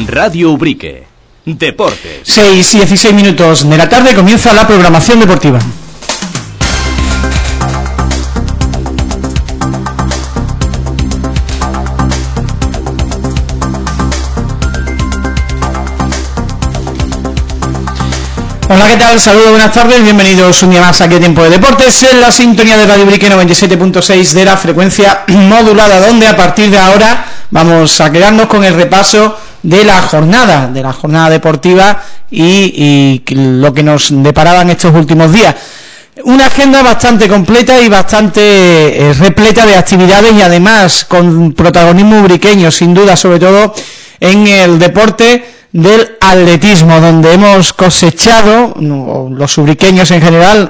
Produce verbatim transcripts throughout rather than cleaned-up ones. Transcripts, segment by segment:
Radio Ubrique. Deportes. seis y dieciséis minutos de la tarde comienza la programación deportiva. Hola, ¿qué tal? Saludos, buenas tardes, bienvenidos un día más aquí a Tiempo de Deportes en la sintonía de Radio Ubrique noventa y siete punto seis de la frecuencia modulada, donde a partir de ahora vamos a quedarnos con el repaso de la jornada, de la jornada deportiva y, y lo que nos deparaban estos últimos días. Una agenda bastante completa y bastante eh, repleta de actividades y además con protagonismo ubriqueño, sin duda, sobre todo en el deporte del atletismo, donde hemos cosechado, los ubriqueños en general,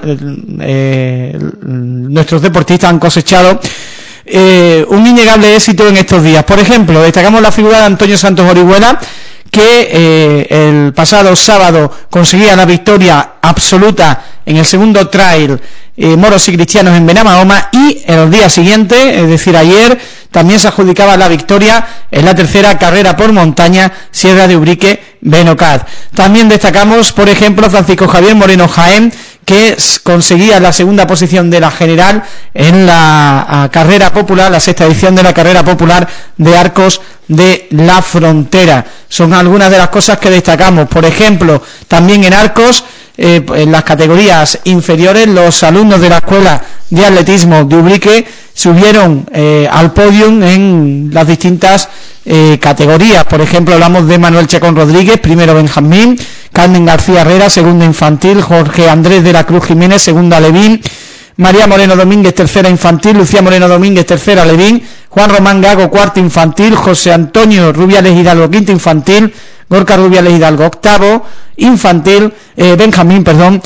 eh, nuestros deportistas han cosechado eh, un innegable éxito en estos días. Por ejemplo, destacamos la figura de Antonio Santos Orihuela, que eh, el pasado sábado conseguía la victoria absoluta en el segundo trail eh, Moros y Cristianos en Benamahoma, y el día siguiente, es decir ayer, también se adjudicaba la victoria en la tercera carrera por montaña Sierra de Ubrique Benocat. También destacamos, por ejemplo, Francisco Javier Moreno Jaén, que conseguía la segunda posición de la general en la carrera popular, la sexta edición de la carrera popular de Arcos de la Frontera. Son algunas de las cosas que destacamos. Por ejemplo, también en Arcos, eh, en las categorías inferiores, los alumnos de la Escuela de Atletismo de Ubrique subieron eh, al podium en las distintas eh, categorías. Por ejemplo, hablamos de Manuel Chacón Rodríguez, primero Benjamín, Carmen García Herrera, segunda infantil, Jorge Andrés de la Cruz Jiménez, segunda Levín, María Moreno Domínguez, tercera infantil, Lucía Moreno Domínguez, tercera Levín, Juan Román Gago, cuarta infantil, José Antonio Rubiales Hidalgo, quinta infantil, Gorka Rubiales Hidalgo, octavo infantil, eh, Benjamín, perdón,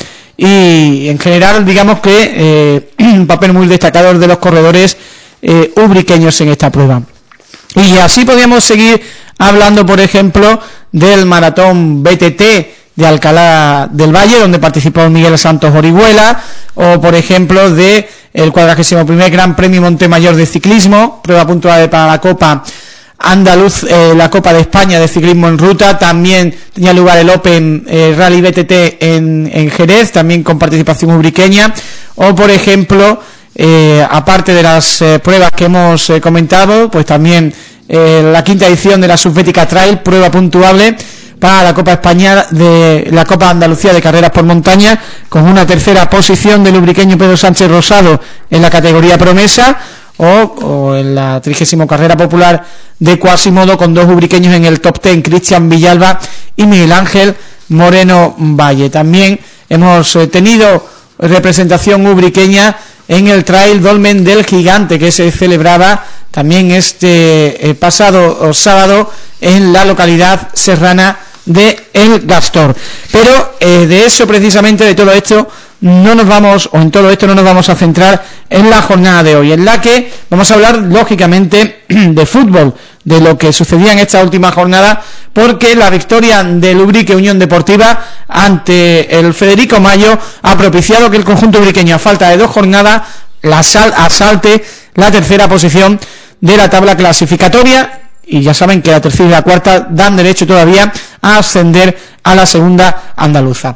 y en general digamos que eh, un papel muy destacador de los corredores eh, ubriqueños en esta prueba. Y así podríamos seguir hablando, por ejemplo, del maratón B T T de Alcalá del Valle, donde participó Miguel Santos Orihuela, o por ejemplo de el cuadragésimo primer Gran Premio Montemayor de Ciclismo, prueba puntual para la Copa Andaluz, eh, la Copa de España de Ciclismo en Ruta. También tenía lugar el Open eh, Rally B T T en, en Jerez, también con participación ubriqueña, o por ejemplo, eh, aparte de las eh, pruebas que hemos eh, comentado, pues también eh, la quinta edición de la Subbética Trail, prueba puntuable para la Copa España de la Copa Andalucía de Carreras por Montaña, con una tercera posición del ubriqueño Pedro Sánchez Rosado en la categoría promesa, o, o en la trigésima carrera popular de Quasimodo, con dos ubriqueños en el top ten, Cristian Villalba y Miguel Ángel Moreno Valle. También hemos eh, tenido representación ubriqueña en el Trail Dolmen del Gigante, que se celebraba también este eh, pasado sábado en la localidad serrana de El Gastor. Pero eh, de eso precisamente, de todo esto, no nos vamos, o en todo esto no nos vamos a centrar en la jornada de hoy, en la que vamos a hablar lógicamente de fútbol, de lo que sucedía en esta última jornada, porque la victoria del Ubrique Unión Deportiva ante el Federico Mayo ha propiciado que el conjunto ubriqueño, a falta de dos jornadas, la sal, asalte la tercera posición de la tabla clasificatoria, y ya saben que la tercera y la cuarta dan derecho todavía a ascender a la segunda andaluza.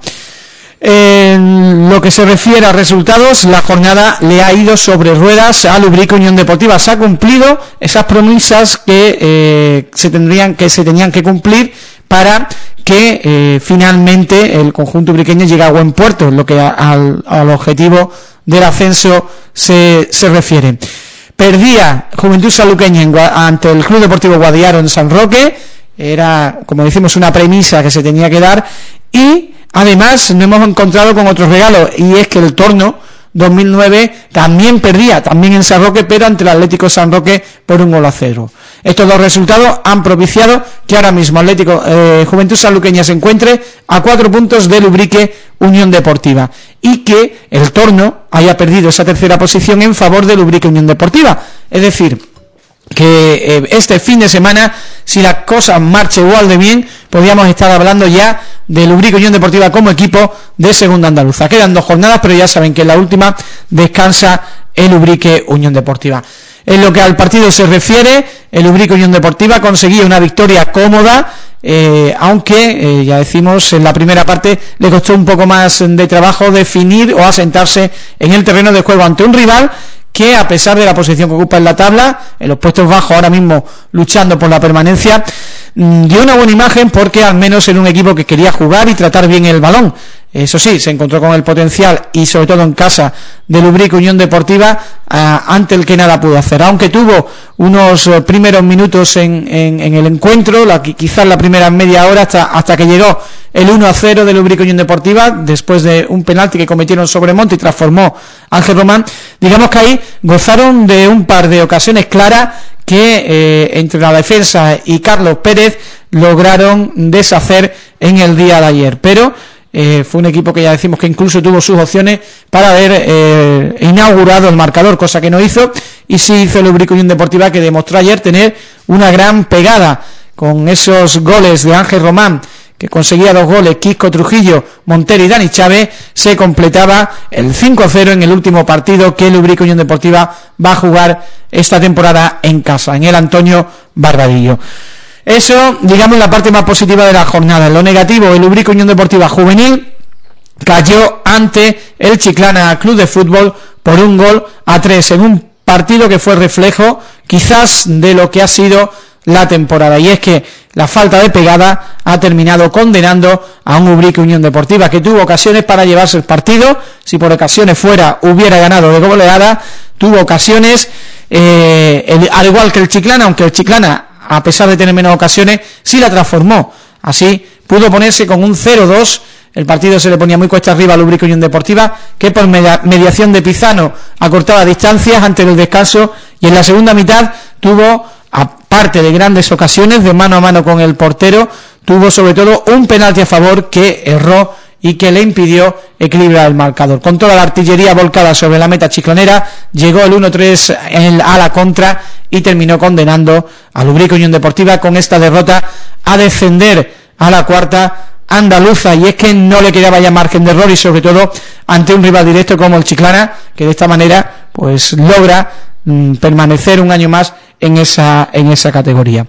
En lo que se refiere a resultados, la jornada le ha ido sobre ruedas al Ubrique Unión Deportiva. Se ha cumplido esas promesas que eh, se tendrían que se tenían que cumplir para que eh, finalmente el conjunto ubriqueño llegue a buen puerto, en lo que a, al, al objetivo del ascenso se, se refiere. Perdía Juventud Saluqueña en, ante el Club Deportivo Guadiaro en San Roque, era, como decimos, una premisa que se tenía que dar, y además nos hemos encontrado con otro regalo, y es que el Torno dos mil nueve también perdía, también en San Roque, pero ante el Atlético San Roque por un gol a cero. Estos dos resultados han propiciado que ahora mismo Atlético eh, Juventud Sanluqueña se encuentre a cuatro puntos del Ubrique Unión Deportiva, y que el Torno haya perdido esa tercera posición en favor del Ubrique Unión Deportiva. Es decir, que eh, este fin de semana, si la cosa marcha igual de bien, podríamos estar hablando ya del Ubrique Unión Deportiva como equipo de segunda andaluza. Quedan dos jornadas, pero ya saben que en la última descansa el Ubrique Unión Deportiva. En lo que al partido se refiere, el Ubrique Unión Deportiva conseguía una victoria cómoda, eh, aunque, eh, ya decimos, en la primera parte le costó un poco más de trabajo definir o asentarse en el terreno de juego ante un rival que, a pesar de la posición que ocupa en la tabla, en los puestos bajos ahora mismo luchando por la permanencia, dio una buena imagen porque al menos era un equipo que quería jugar y tratar bien el balón. Eso sí, se encontró con el potencial, y sobre todo en casa, del Ubrique Unión Deportiva, uh, ante el que nada pudo hacer, aunque tuvo unos uh, primeros minutos en, en, en el encuentro, la, quizás la primera media hora, hasta, hasta que llegó el uno a cero del Ubrique Unión Deportiva, después de un penalti que cometieron sobre Monte y transformó Ángel Román. Digamos que ahí gozaron de un par de ocasiones claras que eh, entre la defensa y Carlos Pérez lograron deshacer en el día de ayer, pero Eh, fue un equipo que ya decimos que incluso tuvo sus opciones para haber eh, inaugurado el marcador, cosa que no hizo, y sí hizo el Ubrique Unión Deportiva, que demostró ayer tener una gran pegada con esos goles de Ángel Román, que conseguía dos goles, Quisco Trujillo, Montero y Dani Chávez. Se completaba el cinco a cero en el último partido que el Ubrique Unión Deportiva va a jugar esta temporada en casa, en el Antonio Barbadillo. Eso, digamos, la parte más positiva de la jornada. En lo negativo, el Ubrique Unión Deportiva Juvenil cayó ante el Chiclana Club de Fútbol por un gol a tres, en un partido que fue reflejo quizás de lo que ha sido la temporada, y es que la falta de pegada ha terminado condenando a un Ubrique Unión Deportiva que tuvo ocasiones para llevarse el partido. Si por ocasiones fuera, hubiera ganado de goleada. Tuvo ocasiones, eh, el, al igual que el Chiclana, aunque el Chiclana, a pesar de tener menos ocasiones, sí la transformó. Así pudo ponerse con un cero dos. El partido se le ponía muy cuesta arriba al Ubrique Unión Deportiva, que por mediación de Pizano acortaba distancias ante el descanso, y en la segunda mitad tuvo, aparte de grandes ocasiones de mano a mano con el portero, tuvo sobre todo un penalti a favor que erró y que le impidió equilibrar el marcador. Con toda la artillería volcada sobre la meta chiclanera, llegó el uno tres a la contra y terminó condenando al Ubrique Unión Deportiva con esta derrota a descender a la cuarta andaluza. Y es que no le quedaba ya margen de error, y sobre todo ante un rival directo como el Chiclana, que de esta manera pues logra mmm, permanecer un año más en esa, en esa categoría.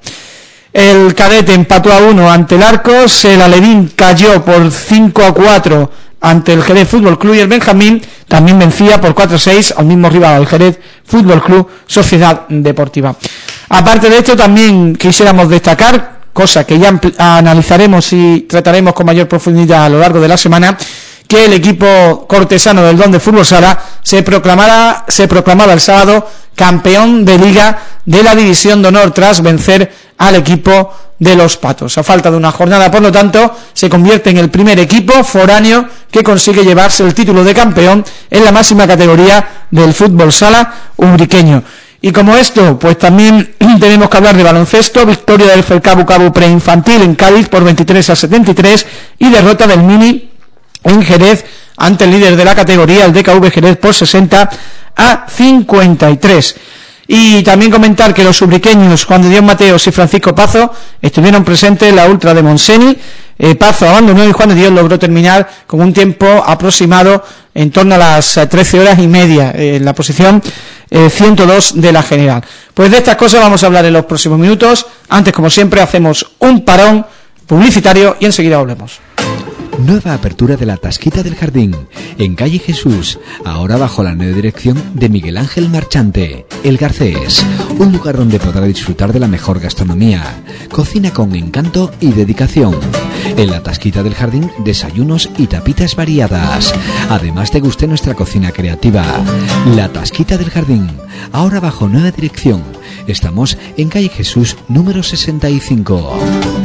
El Cadete empató a uno ante el Arcos, el Alevín cayó por cinco a cuatro ante el Jerez Fútbol Club, y el Benjamín también vencía por cuatro a seis al mismo rival, al Jerez Fútbol Club Sociedad Deportiva. Aparte de esto, también quisiéramos destacar, cosa que ya analizaremos y trataremos con mayor profundidad a lo largo de la semana, que el equipo cortesano del Don de Fútbol Sala se proclamara, se proclamaba el sábado campeón de Liga de la División de Honor tras vencer al equipo de los Patos. A falta de una jornada, por lo tanto, se convierte en el primer equipo foráneo que consigue llevarse el título de campeón en la máxima categoría del fútbol sala ubriqueño. Y como esto, pues también tenemos que hablar de baloncesto. Victoria del Felcabu Cabo preinfantil en Cádiz por veintitrés a setenta y tres, y derrota del Mini en Jerez ante el líder de la categoría, el D K V Jerez, por sesenta a cincuenta y tres. Y también comentar que los ubriqueños Juan de Dios Mateos y Francisco Pazo estuvieron presentes en la ultra de Monseni. eh, Pazo abandonó y Juan de Dios logró terminar con un tiempo aproximado en torno a las trece horas y media, eh, en la posición eh, ciento dos de la general. Pues de estas cosas vamos a hablar en los próximos minutos. Antes, como siempre, hacemos un parón publicitario y enseguida volvemos. Nueva apertura de la Tasquita del Jardín, en calle Jesús, ahora bajo la nueva dirección de Miguel Ángel Marchante, El Garcés, un lugar donde podrá disfrutar de la mejor gastronomía, cocina con encanto y dedicación. En la Tasquita del Jardín, desayunos y tapitas variadas. Además, te guste nuestra cocina creativa. La Tasquita del Jardín, ahora bajo nueva dirección. Estamos en calle Jesús número sesenta y cinco.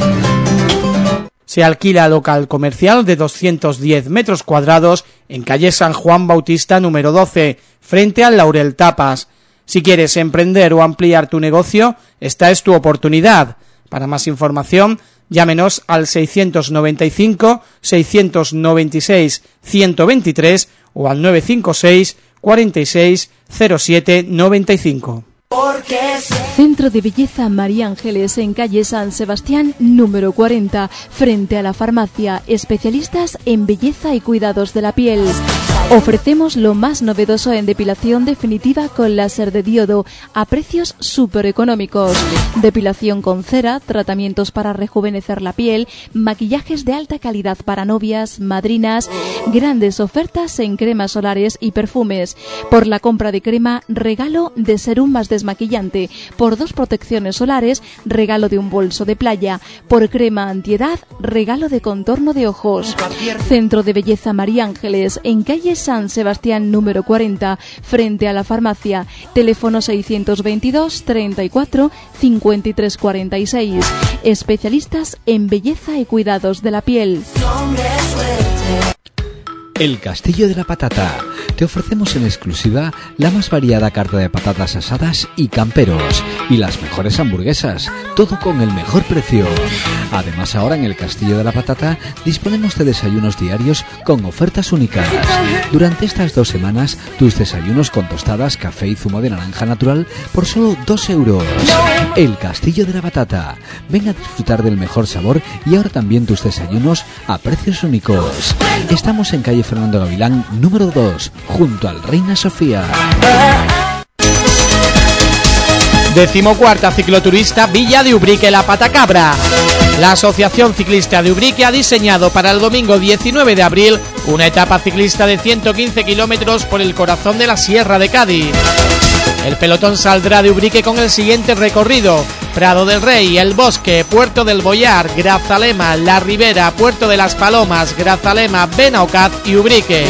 Se alquila local comercial de doscientos diez metros cuadrados en calle San Juan Bautista número doce, frente al Laurel Tapas. Si quieres emprender o ampliar tu negocio, esta es tu oportunidad. Para más información, llámenos al seiscientos noventa y cinco, seiscientos noventa y seis, ciento veintitrés o al nueve cinco seis, cuarenta y seis, cero siete noventa y cinco. Centro de Belleza María Ángeles en calle San Sebastián número cuarenta, frente a la farmacia, especialistas en belleza y cuidados de la piel. Ofrecemos lo más novedoso en depilación definitiva con láser de diodo a precios súper económicos. Depilación con cera, tratamientos para rejuvenecer la piel, maquillajes de alta calidad para novias, madrinas, grandes ofertas en cremas solares y perfumes. Por la compra de crema, regalo de serum más desmaquillante. Por dos protecciones solares, regalo de un bolso de playa. Por crema antiedad, regalo de contorno de ojos. Centro de Belleza María Ángeles, en calle San Sebastián número cuarenta, frente a la farmacia. Teléfono seiscientos veintidós, treinta y cuatro, cincuenta y tres cuarenta y seis. Especialistas en belleza y cuidados de la piel. El Castillo de la Patata. Te ofrecemos en exclusiva la más variada carta de patatas asadas y camperos y las mejores hamburguesas, todo con el mejor precio. Además, ahora en el Castillo de la Patata disponemos de desayunos diarios con ofertas únicas. Durante estas dos semanas, tus desayunos con tostadas, café y zumo de naranja natural por solo dos euros. El Castillo de la Patata. Ven a disfrutar del mejor sabor y ahora también tus desayunos a precios únicos. Estamos en calle Fernando Gavilán, número dos, junto al Reina Sofía. Decimocuarta cicloturista Villa de Ubrique La Patacabra. La Asociación Ciclista de Ubrique ha diseñado para el domingo diecinueve de abril una etapa ciclista de ciento quince kilómetros por el corazón de la Sierra de Cádiz. El pelotón saldrá de Ubrique con el siguiente recorrido: Prado del Rey, El Bosque, Puerto del Boyar, Grazalema, La Ribera, Puerto de las Palomas, Grazalema, Benaocaz y Ubrique.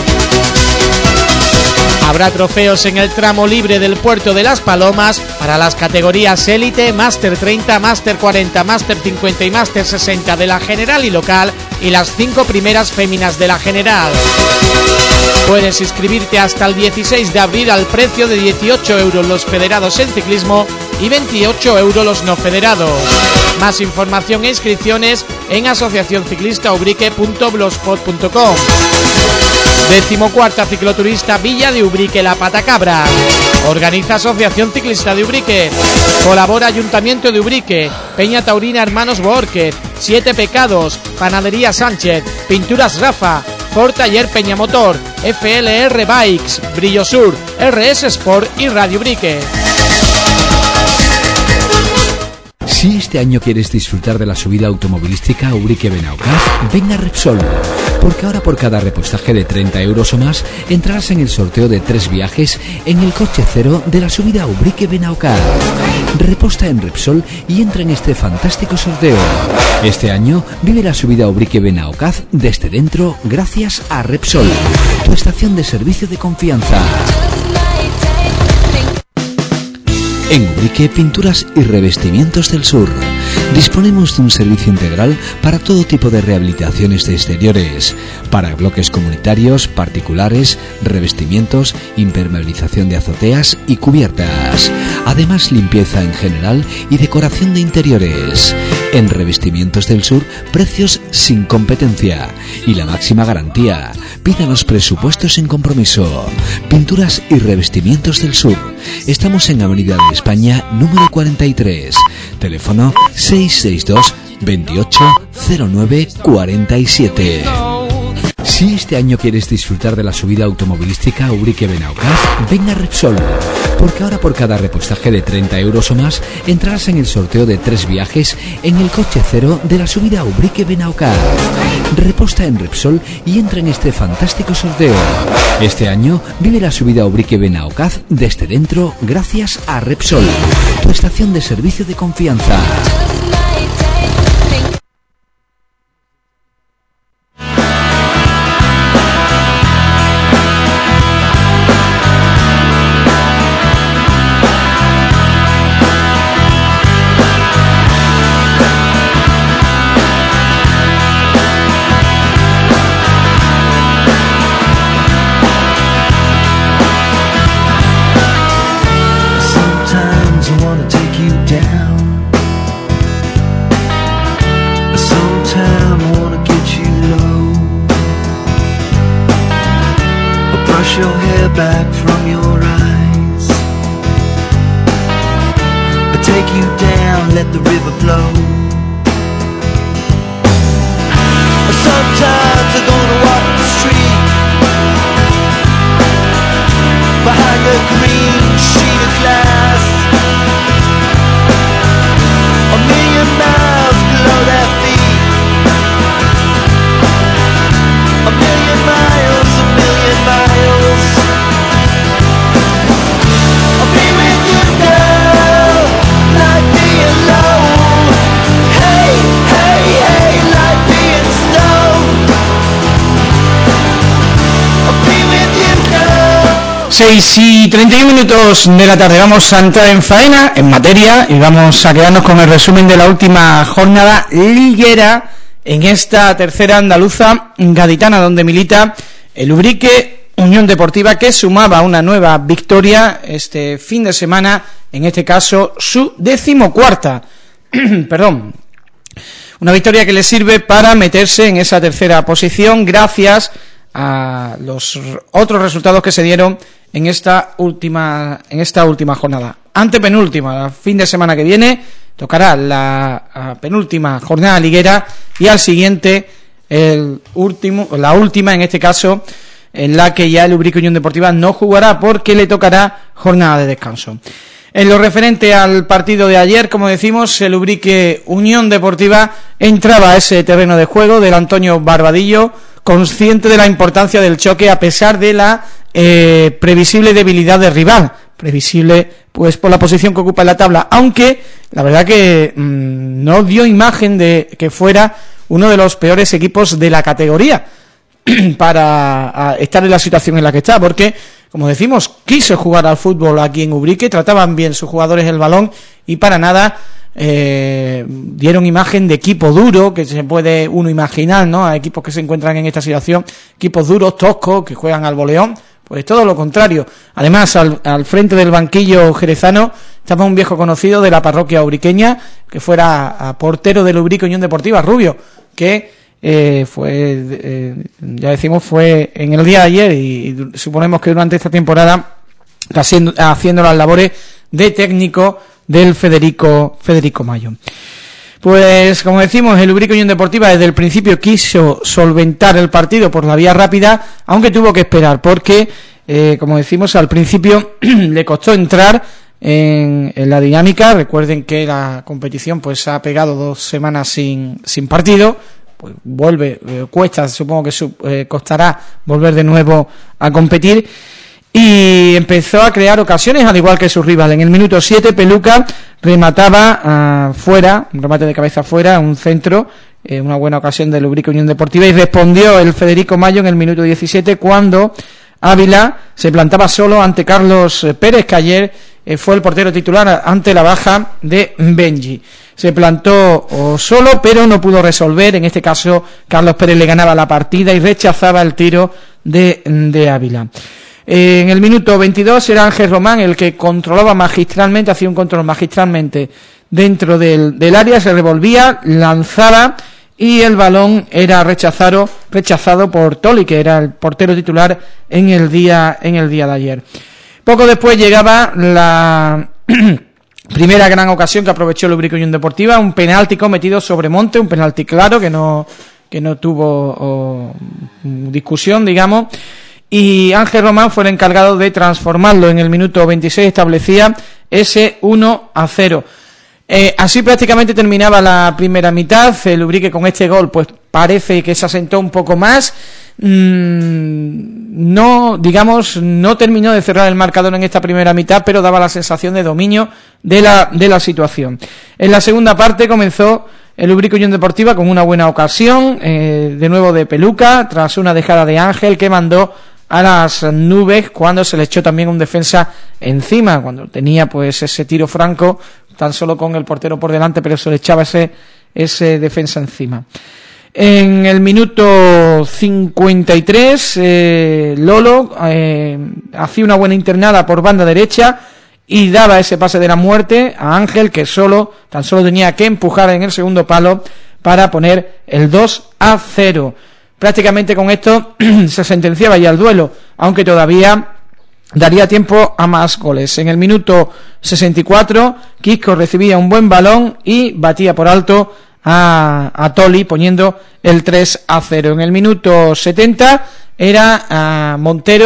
Habrá trofeos en el tramo libre del Puerto de las Palomas para las categorías Élite, Máster treinta, Máster cuarenta, Máster cincuenta y Máster sesenta de la general y local y las cinco primeras féminas de la general. Puedes inscribirte hasta el dieciséis de abril al precio de dieciocho euros los federados en ciclismo y veintiocho euros los no federados. Más información e inscripciones en asociación ciclista ubrique punto blogspot punto com. Decimocuarta cicloturista Villa de Ubrique La Patacabra. Organiza Asociación Ciclista de Ubrique. Colabora Ayuntamiento de Ubrique, Peña Taurina Hermanos Boórquez, Siete Pecados, Panadería Sánchez, Pinturas Rafa, Ford Taller Peñamotor, F L R Bikes, Brillo Sur, R S Sport y Radio Ubrique. Si este año quieres disfrutar de la subida automovilística Ubrique-Benaocaz, ven a Repsol, porque ahora por cada repostaje de treinta euros o más entrarás en el sorteo de tres viajes en el coche cero de la subida Ubrique-Benaocaz. Reposta en Repsol y entra en este fantástico sorteo. Este año vive la subida Ubrique-Benaocaz desde dentro gracias a Repsol, tu estación de servicio de confianza. En Ubrique Pinturas y Revestimientos del Sur disponemos de un servicio integral para todo tipo de rehabilitaciones de exteriores, para bloques comunitarios, particulares, revestimientos, impermeabilización de azoteas y cubiertas. Además, limpieza en general y decoración de interiores. En Revestimientos del Sur, precios sin competencia y la máxima garantía. Pídanos presupuestos sin compromiso. Pinturas y Revestimientos del Sur. Estamos en Avenida de España, número cuarenta y tres. Teléfono seis seis dos, veintiocho, cero nueve, cuarenta y siete. Si este año quieres disfrutar de la subida automovilística Ubrique-Benaocaz, ven a Repsol, porque ahora por cada repostaje de treinta euros o más entrarás en el sorteo de tres viajes en el coche cero de la subida Ubrique-Benaocaz. Reposta en Repsol y entra en este fantástico sorteo. Este año vive la subida Ubrique-Benaocaz desde dentro gracias a Repsol, tu estación de servicio de confianza. Sometimes I'm gonna walk the street like a green sheet of glass, a million miles below their feet, a million miles, a million miles. I'll be with you, girl, like being low. Hey, hey, hey, like being stoned. I'll be with you, girl. seis y treinta y uno minutos de la tarde, vamos a entrar en faena, en materia, y vamos a quedarnos con el resumen de la última jornada liguera en esta tercera andaluza gaditana, donde milita el Ubrique Unión Deportiva, que sumaba una nueva victoria este fin de semana, en este caso su decimocuarta, perdón, una victoria que le sirve para meterse en esa tercera posición gracias a los otros resultados que se dieron en esta última en esta última jornada. Antepenúltima, el fin de semana que viene tocará la penúltima jornada liguera y al siguiente el último, la última en este caso, en la que ya el Ubrique Unión Deportiva no jugará porque le tocará jornada de descanso. En lo referente al partido de ayer, como decimos, el Ubrique Unión Deportiva entraba a ese terreno de juego del Antonio Barbadillo, consciente de la importancia del choque a pesar de la eh, previsible debilidad del rival, previsible pues por la posición que ocupa en la tabla, aunque la verdad que mmm, no dio imagen de que fuera uno de los peores equipos de la categoría para a, estar en la situación en la que está, porque como decimos, quiso jugar al fútbol aquí en Ubrique, trataban bien sus jugadores el balón y para nada eh, dieron imagen de equipo duro, que se puede uno imaginar, ¿no? A equipos que se encuentran en esta situación, equipos duros, toscos, que juegan al boleón. Pues todo lo contrario. Además, al, al frente del banquillo jerezano estaba un viejo conocido de la parroquia ubriqueña, que fuera a, a portero del Ubrique Unión Deportiva, Rubio, que eh, fue, eh, ya decimos, fue en el día de ayer y, y suponemos que durante esta temporada haciendo, haciendo las labores de técnico del Federico Federico Mayo. Pues como decimos, el Ubrique Unión Deportiva desde el principio quiso solventar el partido por la vía rápida, aunque tuvo que esperar porque, eh, como decimos, al principio le costó entrar en, en la dinámica. Recuerden que la competición pues ha pegado dos semanas sin, sin partido, pues vuelve, eh, cuesta, supongo que su, eh, costará volver de nuevo a competir. Y empezó a crear ocasiones al igual que su rival. En el minuto siete Peluca remataba uh, fuera, un remate de cabeza fuera, un centro, eh, una buena ocasión del Ubrique Unión Deportiva, y respondió el Federico Mayo en el minuto diecisiete cuando Ávila se plantaba solo ante Carlos Pérez, que ayer eh, fue el portero titular ante la baja de Benji. Se plantó oh, solo, pero no pudo resolver. En este caso Carlos Pérez le ganaba la partida y rechazaba el tiro de, de Ávila. En el minuto veintidós era Ángel Román el que controlaba magistralmente, hacía un control magistralmente dentro del, del área, se revolvía, lanzaba y el balón era rechazado, rechazado por Toli, que era el portero titular en el día, en el día de ayer. Poco después llegaba la primera gran ocasión que aprovechó el Ubrique Unión Deportiva, un penalti cometido sobre Monte, un penalti claro que no, que no tuvo oh, discusión, digamos. Y Ángel Román fue el encargado de transformarlo. En el minuto veintiséis establecía ese uno a cero. Eh, así prácticamente terminaba la primera mitad. El Ubrique con este gol pues parece que se asentó un poco más. Mm, no, digamos, no terminó de cerrar el marcador en esta primera mitad, pero daba la sensación de dominio de la, de la situación. En la segunda parte comenzó el Ubrique Unión Deportiva con una buena ocasión, eh, de nuevo de Peluca, tras una dejada de Ángel que mandó a las nubes cuando se le echó también un defensa encima, cuando tenía pues ese tiro franco, tan solo con el portero por delante, pero se le echaba ese, ese defensa encima. En el minuto cincuenta y tres, eh, Lolo eh, hacía una buena internada por banda derecha y daba ese pase de la muerte a Ángel, que solo, tan solo tenía que empujar en el segundo palo para poner el dos a cero. Prácticamente con esto se sentenciaba ya el duelo, aunque todavía daría tiempo a más goles. En el minuto sesenta y cuatro, Quisco recibía un buen balón y batía por alto a, a Toli, poniendo el tres a cero. En el minuto setenta era a Montero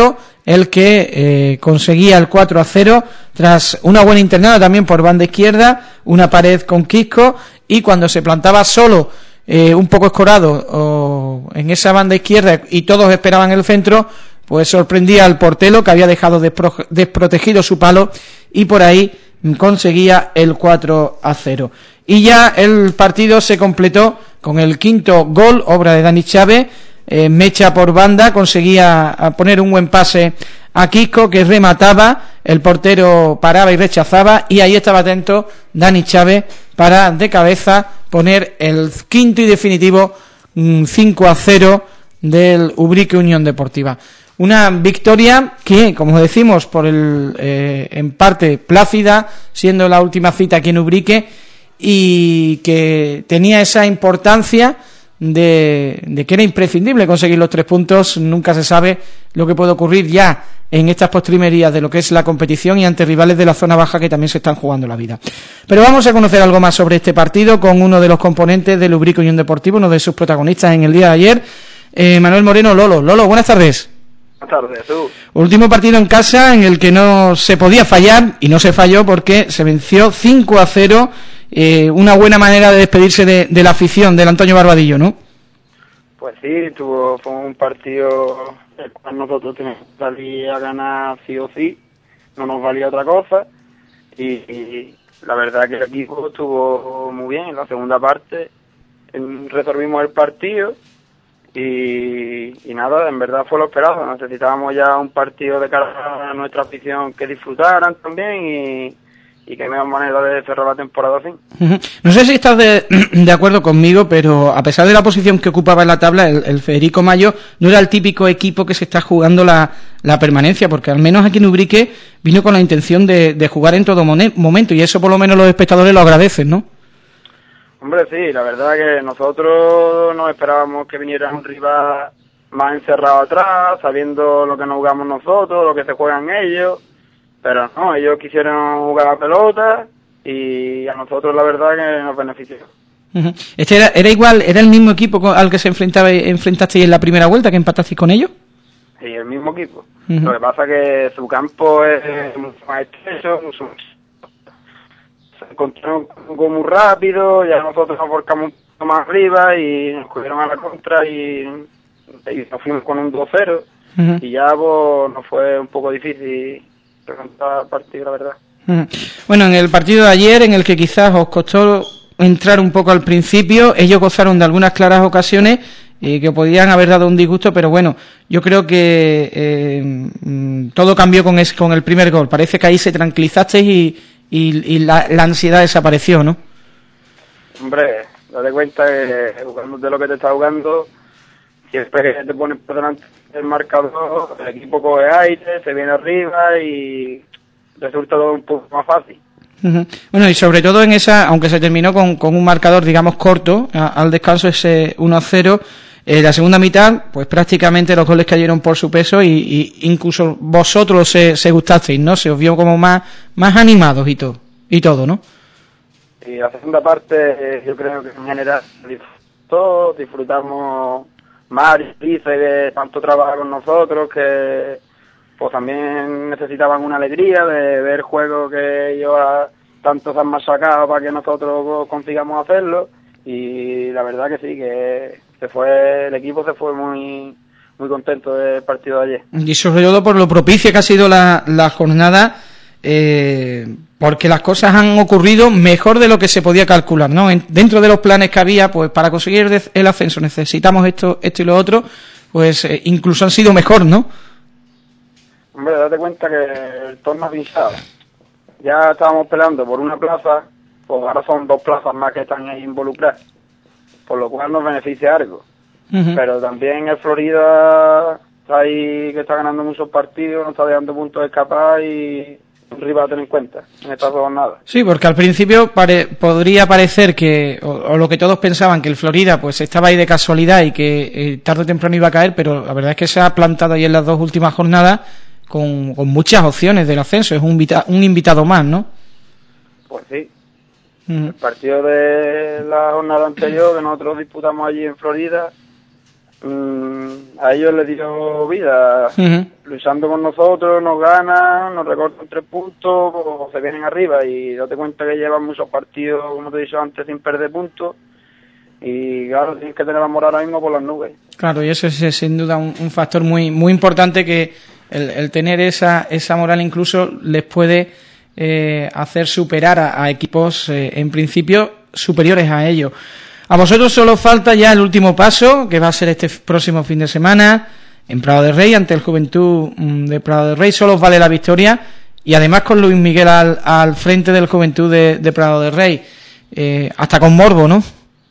el que eh, conseguía el cuatro a cero tras una buena internada también por banda izquierda, una pared con Quisco, y cuando se plantaba solo eh, un poco escorado o en esa banda izquierda y todos esperaban el centro, pues sorprendía al portero que había dejado despro desprotegido su palo y por ahí conseguía el cuatro a cero. Y ya el partido se completó con el quinto gol, obra de Dani Chávez, eh, mecha por banda, conseguía a poner un buen pase a Quisco, que remataba, el portero paraba y rechazaba, y ahí estaba atento Dani Chávez para de cabeza poner el quinto y definitivo cinco a cero del Ubrique Unión Deportiva. Una victoria que, como decimos, por el eh, en parte plácida, siendo la última cita aquí en Ubrique, y que tenía esa importancia de, de que era imprescindible conseguir los tres puntos. Nunca se sabe lo que puede ocurrir ya en estas postrimerías de lo que es la competición y ante rivales de la zona baja que también se están jugando la vida. Pero vamos a conocer algo más sobre este partido con uno de los componentes del Ubrique Unión Deportivo, uno de sus protagonistas en el día de ayer, eh, Manuel Moreno. Lolo, Lolo, buenas tardes. Buenas tardes, tú. Último partido en casa en el que no se podía fallar, y no se falló porque se venció cinco a cero, eh, una buena manera de despedirse de, de la afición del Antonio Barbadillo, ¿no? Pues sí, tuvo, fue un partido el cual nosotros teníamos que salir a ganar sí o sí, no nos valía otra cosa, y, y la verdad que el equipo estuvo muy bien. En la segunda parte en, resolvimos el partido y, y nada, en verdad fue lo esperado. Necesitábamos ya un partido de cara a nuestra afición que disfrutaran también, y y qué mejor manera de cerrar la temporada así. Uh-huh. No sé si estás de, de acuerdo conmigo, pero a pesar de la posición que ocupaba en la tabla, el, el Federico Mayo no era el típico equipo que se está jugando la, la permanencia, porque al menos aquí en Ubrique vino con la intención de, de jugar en todo momento, y eso por lo menos los espectadores lo agradecen, ¿no? Hombre, sí, la verdad que nosotros no esperábamos que viniera un rival más encerrado atrás, sabiendo lo que nos jugamos nosotros, lo que se juegan ellos. Pero no, ellos quisieron jugar la pelota y a nosotros la verdad que nos benefició. Uh-huh. ¿Este era, era igual, era el mismo equipo al que se enfrentaba enfrentasteis en la primera vuelta, que empatasteis con ellos? Sí, el mismo equipo. Uh-huh. Lo que pasa es que su campo es mucho más estrecho, mucho, se encontraron muy rápido, ya nosotros nos volcamos un poco más arriba y nos cogieron a la contra y, y nos fuimos con un dos cero. Uh-huh. Y ya pues, nos fue un poco difícil presentar partido, la verdad. Uh-huh. Bueno, en el partido de ayer, en el que quizás os costó entrar un poco al principio, ellos gozaron de algunas claras ocasiones eh, que podían haber dado un disgusto, pero bueno, yo creo que eh, todo cambió con, es, con el primer gol. Parece que ahí se tranquilizasteis y, y, y la, la ansiedad desapareció, ¿no? Hombre, date cuenta que jugando de lo que te está jugando, siempre que te pones por delante el marcador, el equipo coge aire, se viene arriba y resulta todo un poco más fácil. Uh-huh. Bueno, y sobre todo en esa, aunque se terminó con, con un marcador, digamos, corto, a, al descanso ese uno a cero, eh, la segunda mitad, pues prácticamente los goles cayeron por su peso y, y incluso vosotros se, se gustasteis, ¿no? Se os vio como más, más animados y todo, y todo, ¿no? Y la segunda parte, eh, yo creo que en general disfrutó, disfrutamos. Mario dice que tanto trabaja con nosotros, que pues también necesitaban una alegría de ver juegos que ellos tanto se han machacado para que nosotros consigamos hacerlo, y la verdad que sí, que se fue, el equipo se fue muy muy contento del partido de ayer. Y sobre todo por lo propicia que ha sido la, la jornada, eh, porque las cosas han ocurrido mejor de lo que se podía calcular, ¿no? En, dentro de los planes que había, pues para conseguir el ascenso necesitamos esto, esto y lo otro, pues eh, incluso han sido mejor, ¿no? Hombre, date cuenta que el torneo ha pinchado. Ya estábamos peleando por una plaza, pues ahora son dos plazas más que están ahí involucradas, por lo cual nos beneficia algo. Uh-huh. Pero también el Florida está ahí, que está ganando muchos partidos, no está dejando puntos de escapar y un rival a tener en cuenta en estas dos jornadas. Sí, porque al principio pare, podría parecer que, o, o lo que todos pensaban, que el Florida pues estaba ahí de casualidad y que eh, tarde o temprano iba a caer, pero la verdad es que se ha plantado ahí en las dos últimas jornadas con, con muchas opciones del ascenso. Es un, invita, un invitado más, ¿no? Pues sí. Uh-huh. El partido de la jornada anterior que nosotros disputamos allí en Florida, mmm, a ellos les dio vida, Uh-huh. luchando con nosotros, nos ganan, nos recortan tres puntos, o se vienen arriba y date cuenta que llevan muchos partidos, como te he dicho antes, sin perder puntos. Y claro, tienes que tener la moral ahora mismo por las nubes. Claro, y eso es, es sin duda un, un factor muy muy importante, que el, el tener esa esa moral incluso les puede eh, hacer superar a, a equipos eh, en principio superiores a ellos. A vosotros solo falta ya el último paso, que va a ser este próximo fin de semana en Prado de Rey, ante el Juventud de Prado de Rey. Solo os vale la victoria, y además con Luis Miguel al, al frente del Juventud de, de Prado de Rey, eh, hasta con morbo, ¿no?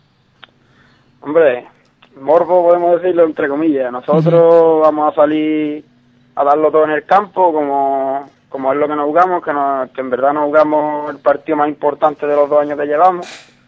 Hombre, morbo podemos decirlo entre comillas. Nosotros uh-huh. vamos a salir a darlo todo en el campo, como, como es lo que nos jugamos, que, nos, que en verdad nos jugamos el partido más importante de los dos años que llevamos,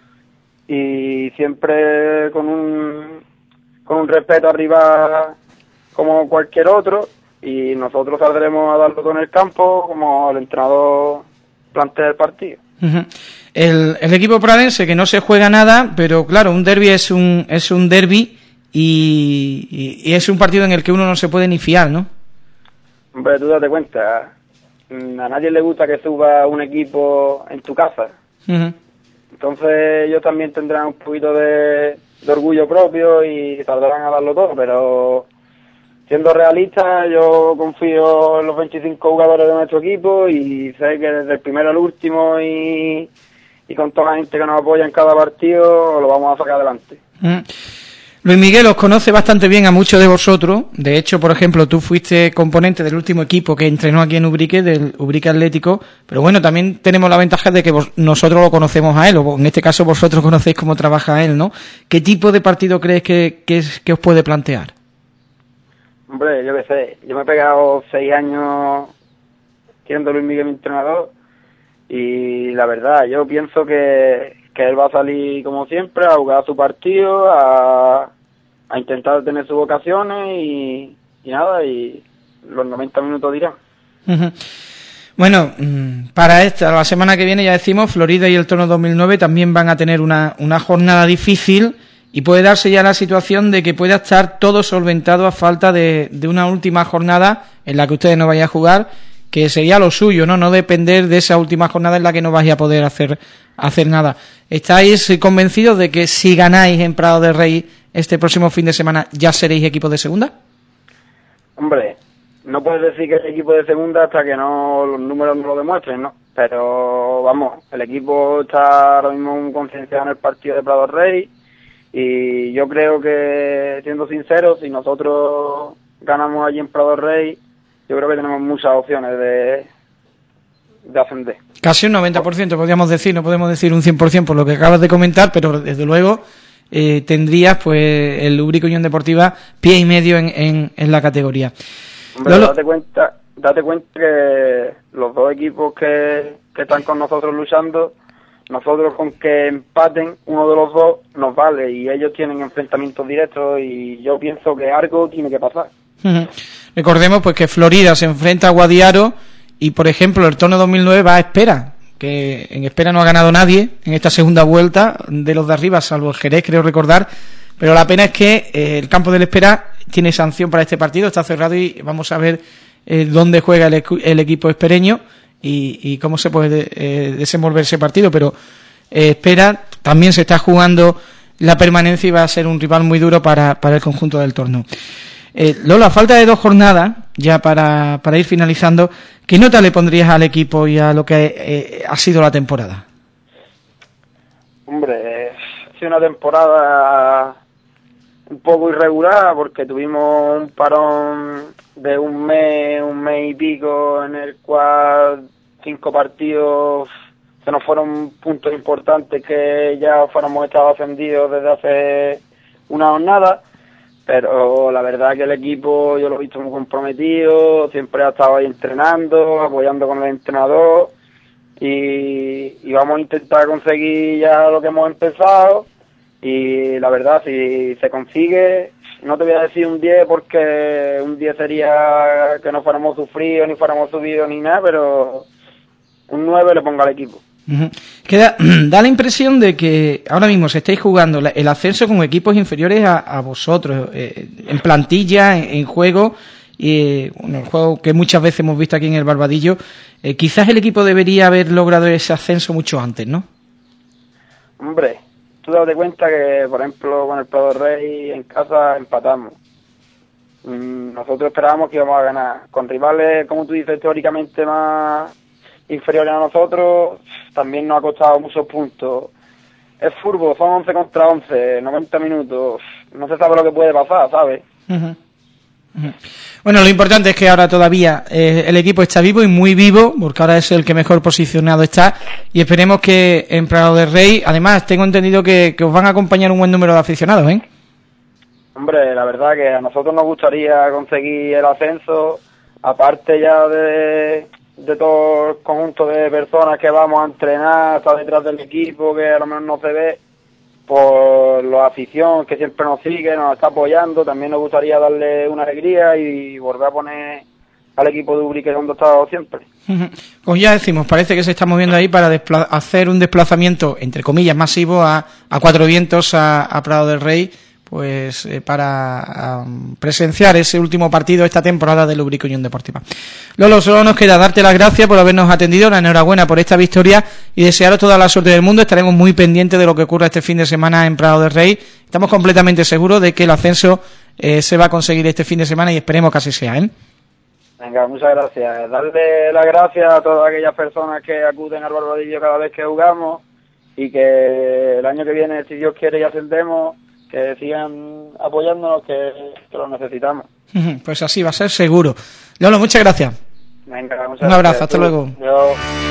y siempre con un, con un respeto arriba como cualquier otro, y nosotros saldremos a darlo todo en el campo como el entrenador plantea el partido. Uh-huh. El, el equipo pradense, que no se juega nada, pero claro, un derbi es un es un derbi y, y, y es un partido en el que uno no se puede ni fiar, ¿no? Hombre, tú date cuenta, a nadie le gusta que suba un equipo en tu casa. Uh-huh. Entonces ellos también tendrán un poquito de, de orgullo propio y saldrán a darlo todo, pero siendo realista, yo confío en los veinticinco jugadores de nuestro equipo y sé que desde el primero al último y, y con toda la gente que nos apoya en cada partido lo vamos a sacar adelante. Uh-huh. Luis Miguel os conoce bastante bien a muchos de vosotros. De hecho, por ejemplo, tú fuiste componente del último equipo que entrenó aquí en Ubrique, del Ubrique Atlético. Pero bueno, también tenemos la ventaja de que vos, nosotros lo conocemos a él, o en este caso vosotros conocéis cómo trabaja él, ¿no? ¿Qué tipo de partido crees que, que, es, que os puede plantear? Hombre, yo qué sé, yo me he pegado seis años siendo Luis Miguel mi entrenador y la verdad, yo pienso que, que él va a salir como siempre a jugar su partido, a, a intentar tener sus ocasiones y, y nada, y los noventa minutos dirán. Uh-huh. Bueno, para esta, la semana que viene ya decimos, Florida y el Torno dos mil nueve también van a tener una, una jornada difícil. Y puede darse ya la situación de que pueda estar todo solventado a falta de, de una última jornada en la que ustedes no vayan a jugar, que sería lo suyo, ¿no? No depender de esa última jornada en la que no vais a poder hacer, hacer nada. ¿Estáis convencidos de que si ganáis en Prado de Rey este próximo fin de semana ya seréis equipo de segunda? Hombre, no puedes decir que es equipo de segunda hasta que no los números no lo demuestren, ¿no? Pero vamos, el equipo está ahora mismo concienciado en el partido de Prado de Rey. Y yo creo que, siendo sinceros, si nosotros ganamos allí en Prado Rey, yo creo que tenemos muchas opciones de, de ascender. Casi un noventa por ciento podríamos decir, no podemos decir un cien por ciento por lo que acabas de comentar, pero desde luego eh, tendrías pues el Ubrique Unión Deportiva pie y medio en, en, en la categoría. Hombre, Lolo, date cuenta, date cuenta que los dos equipos que, que están con nosotros luchando, nosotros con que empaten uno de los dos nos vale y ellos tienen enfrentamientos directos y yo pienso que algo tiene que pasar. Uh-huh. Recordemos pues que Florida se enfrenta a Guadiaro y por ejemplo el Torno dos mil nueve va a Espera, que en Espera no ha ganado nadie en esta segunda vuelta de los de arriba, salvo el Jerez, creo recordar, pero la pena es que eh, el campo del Espera tiene sanción para este partido, está cerrado y vamos a ver eh, dónde juega el, el equipo espereño y, y cómo se puede eh, desenvolver ese partido, pero eh, Espera también se está jugando la permanencia y va a ser un rival muy duro para, para el conjunto del Torno. Eh, Lolo, a falta de dos jornadas, ya para, para ir finalizando, ¿qué nota le pondrías al equipo y a lo que eh, ha sido la temporada? Hombre, ha sido una temporada un poco irregular porque tuvimos un parón de un mes, un mes y pico en el cual cinco partidos se nos fueron puntos importantes que ya fuéramos estado ascendidos desde hace una jornada. Pero la verdad que el equipo yo lo he visto muy comprometido, siempre ha estado ahí entrenando, apoyando con el entrenador y, y vamos a intentar conseguir ya lo que hemos empezado y la verdad si se consigue, no te voy a decir un diez porque un diez sería que no fuéramos sufridos, ni fuéramos subidos ni nada, pero un nueve le pongo al equipo. Uh-huh. Queda, da la impresión de que ahora mismo se estáis jugando el ascenso con equipos inferiores a, a vosotros, eh, en plantilla, en, en juego, y bueno, el juego que muchas veces hemos visto aquí en el Barbadillo. Eh, quizás el equipo debería haber logrado ese ascenso mucho antes, ¿no? Hombre, tú date cuenta que, por ejemplo, con el Prado del Rey en casa empatamos. Mm, nosotros esperábamos que íbamos a ganar. Con rivales, como tú dices, teóricamente más inferiores a nosotros, también nos ha costado muchos puntos. Es fútbol, son once contra once, noventa minutos, no se sabe lo que puede pasar, ¿sabes? Uh-huh. Uh-huh. Bueno, lo importante es que ahora todavía eh, el equipo está vivo y muy vivo, porque ahora es el que mejor posicionado está, y esperemos que en Prado del Rey, además tengo entendido que, que os van a acompañar un buen número de aficionados, ¿eh? Hombre, la verdad que a nosotros nos gustaría conseguir el ascenso, aparte ya de... de todo el conjunto de personas que vamos a entrenar, está detrás del equipo, que a lo mejor no se ve, por la afición que siempre nos sigue, nos está apoyando. También nos gustaría darle una alegría y volver a poner al equipo de Ubrique donde ha estado siempre. Pues ya decimos, parece que se está moviendo ahí para despla- hacer un desplazamiento, entre comillas, masivo a, a Cuatro Vientos, a, a Prado del Rey, pues eh, para um, presenciar ese último partido esta temporada del Ubrique Unión Deportiva. Lolo, solo nos queda darte las gracias por habernos atendido, la enhorabuena por esta victoria y desearos toda la suerte del mundo. Estaremos muy pendientes de lo que ocurra este fin de semana en Prado del Rey. Estamos completamente seguros de que el ascenso eh, se va a conseguir este fin de semana y esperemos que así sea, ¿eh? Venga, muchas gracias. Darle las gracias a todas aquellas personas que acuden al Barbadillo cada vez que jugamos y que el año que viene, si Dios quiere, ya ascendemos, que sigan apoyándonos, que, que lo necesitamos. Pues así va a ser seguro. Lolo, muchas gracias. Venga, muchas Un abrazo, gracias. hasta Tú. luego. Yo...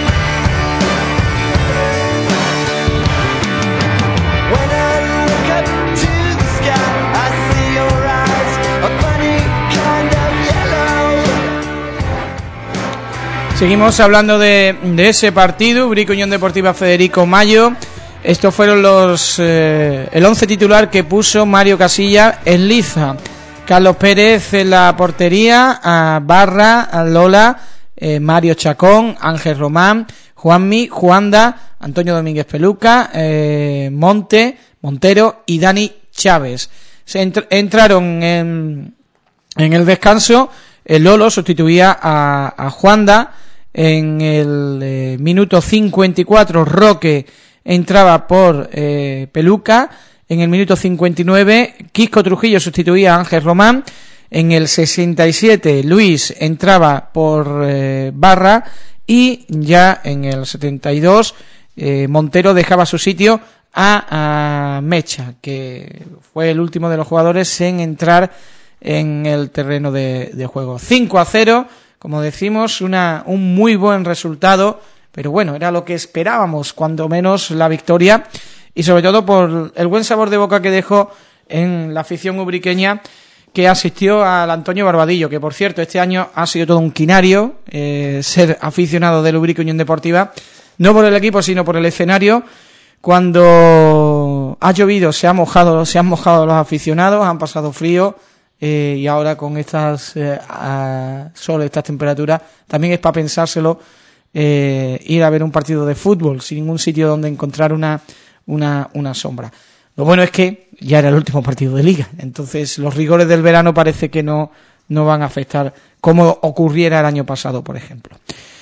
Seguimos hablando de, de ese partido, Ubrique Unión Deportiva Federico Mayo. Estos fueron los eh, el once titular que puso Mario Casilla en liza. Carlos Pérez en la portería, a Barra, a Lola, eh, Mario Chacón, Ángel Román, Juanmi, Juanda, Antonio Domínguez Peluca, eh, Monte, Montero y Dani Chávez. Se entr- entraron en, en el descanso. El Lolo sustituía a, a Juanda. En el eh, minuto cincuenta y cuatro Roque entraba por eh, Peluca. En el minuto cincuenta y nueve Quisco Trujillo sustituía a Ángel Román. En el sesenta y siete Luis entraba por eh, Barra. Y ya en el setenta y dos eh, Montero dejaba su sitio a, a Mecha, que fue el último de los jugadores en entrar en el terreno de, de juego. cinco a cero, como decimos, una un muy buen resultado, pero bueno, era lo que esperábamos, cuando menos la victoria, y sobre todo por el buen sabor de boca que dejó en la afición ubriqueña que asistió al Antonio Barbadillo, que por cierto este año ha sido todo un quinario eh, ser aficionado del Ubrique Unión Deportiva, no por el equipo sino por el escenario. Cuando ha llovido se ha mojado, se han mojado los aficionados, han pasado frío. Eh, y ahora con estas eh, a sol, estas temperaturas, también es para pensárselo, eh, ir a ver un partido de fútbol sin ningún sitio donde encontrar una, una, una sombra. Lo bueno es que ya era el último partido de Liga, entonces los rigores del verano parece que no, no van a afectar como ocurriera el año pasado, por ejemplo.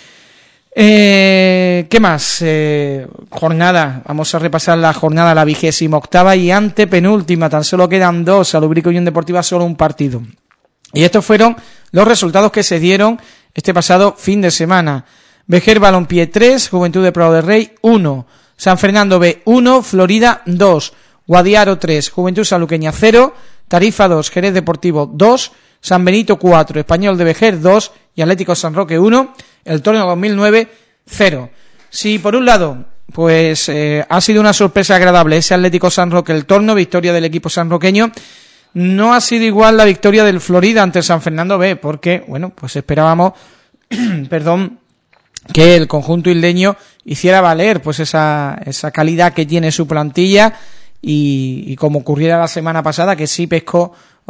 Eh, ¿Qué más? Eh, jornada, vamos a repasar la jornada, la vigésima octava y antepenúltima, tan solo quedan dos, al Ubrique Unión Deportiva solo un partido. Y estos fueron los resultados que se dieron este pasado fin de semana. Vejer Balompié tres, Juventud de Prado del Rey uno, San Fernando B uno, Florida dos, Guadiaro tres, Juventud Saluqueña cero, Tarifa dos, Jerez Deportivo dos, San Benito cuatro, Español de Vejer dos y Atlético San Roque uno, el torneo dos mil nueve cero. Si por un lado pues eh, ha sido una sorpresa agradable ese Atlético San Roque, el torneo, victoria del equipo sanroqueño, no ha sido igual la victoria del Florida ante el San Fernando B, porque bueno, pues esperábamos perdón, que el conjunto ildeño hiciera valer pues esa, esa calidad que tiene su plantilla y, y como ocurriera la semana pasada, que sí pescó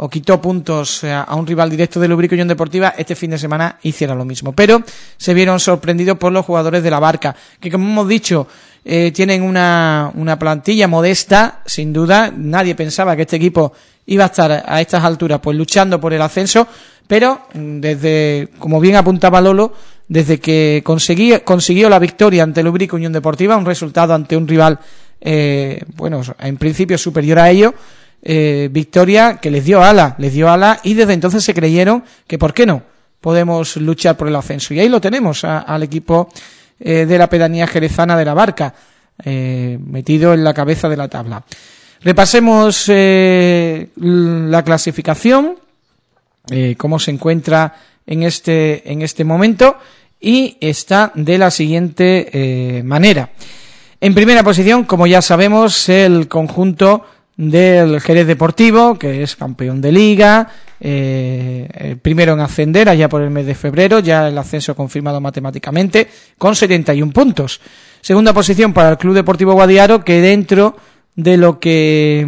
o quitó puntos a, a un rival directo del Ubrique Unión Deportiva, este fin de semana hiciera lo mismo. Pero se vieron sorprendidos por los jugadores de la Barca, que como hemos dicho, eh, tienen una, una plantilla modesta, sin duda. Nadie pensaba que este equipo iba a estar a estas alturas pues luchando por el ascenso, pero desde, como bien apuntaba Lolo, desde que conseguí, consiguió la victoria ante el Ubrique Unión Deportiva, un resultado ante un rival eh, bueno, en principio superior a ello, eh, victoria que les dio ala, les dio ala y desde entonces se creyeron que ¿por qué no? Podemos luchar por el ascenso, y ahí lo tenemos a, al equipo eh, de la pedanía jerezana de la Barca, eh, metido en la cabeza de la tabla. Repasemos eh, la clasificación, eh, cómo se encuentra en este en este momento, y está de la siguiente eh, manera. En primera posición, como ya sabemos, el conjunto del Jerez Deportivo, que es campeón de Liga, eh, el primero en ascender allá por el mes de febrero, ya el ascenso confirmado matemáticamente, con setenta y un puntos. Segunda posición para el Club Deportivo Guadiaro, que dentro de lo que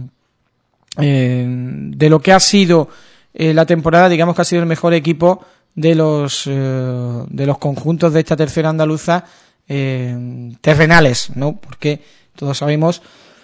eh, de lo que ha sido eh, la temporada, digamos que ha sido el mejor equipo de los eh, de los conjuntos de esta tercera andaluza eh, terrenales, ¿no? Porque todos sabemos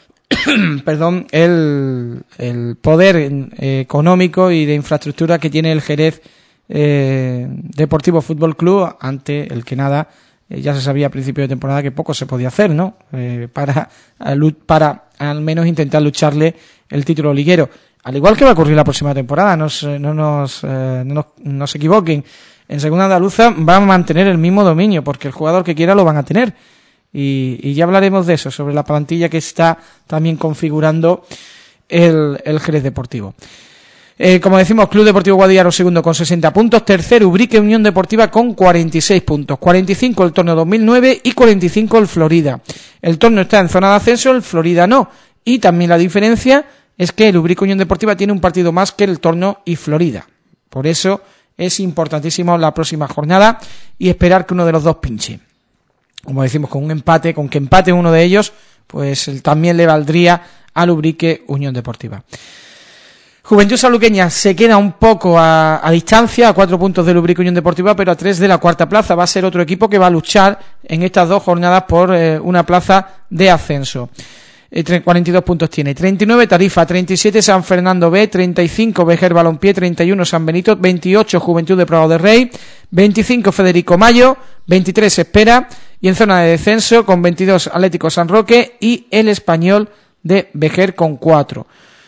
perdón, el, el poder eh, económico y de infraestructura que tiene el Jerez eh, Deportivo Fútbol Club, ante el que nada eh, ya se sabía a principio de temporada que poco se podía hacer, ¿no? Eh, para, para al menos intentar lucharle el título liguero. Al igual que va a ocurrir la próxima temporada, nos, no, nos, eh, no nos no se equivoquen. En segunda andaluza va a mantener el mismo dominio, porque el jugador que quiera lo van a tener. Y, y ya hablaremos de eso, sobre la plantilla que está también configurando el, el Jerez Deportivo. Eh, como decimos, Club Deportivo Guadiaro segundo con sesenta puntos, tercero Ubrique Unión Deportiva con cuarenta y seis puntos, cuarenta y cinco el Torno dos mil nueve y cuarenta y cinco el Florida. El Torno está en zona de ascenso, el Florida no. Y también la diferencia es que el Ubrique Unión Deportiva tiene un partido más que el Torno y Florida. Por eso es importantísimo la próxima jornada y esperar que uno de los dos pinche. Como decimos, con un empate, con que empate uno de ellos, pues también le valdría al Ubrique Unión Deportiva. Juventud Sanluqueña se queda un poco a, a distancia, a cuatro puntos del Ubrique Unión Deportiva, pero a tres de la cuarta plaza. Va a ser otro equipo que va a luchar en estas dos jornadas por eh, una plaza de ascenso. Eh, cuarenta y dos puntos tiene, treinta y nueve Tarifa, treinta y siete San Fernando B, treinta y cinco Vejer Balompié, treinta y uno San Benito, veintiocho Juventud de Prado de Rey, veinticinco Federico Mayo, veintitrés Espera, y en zona de descenso con veintidós Atlético San Roque y el Español de Vejer con cuatro.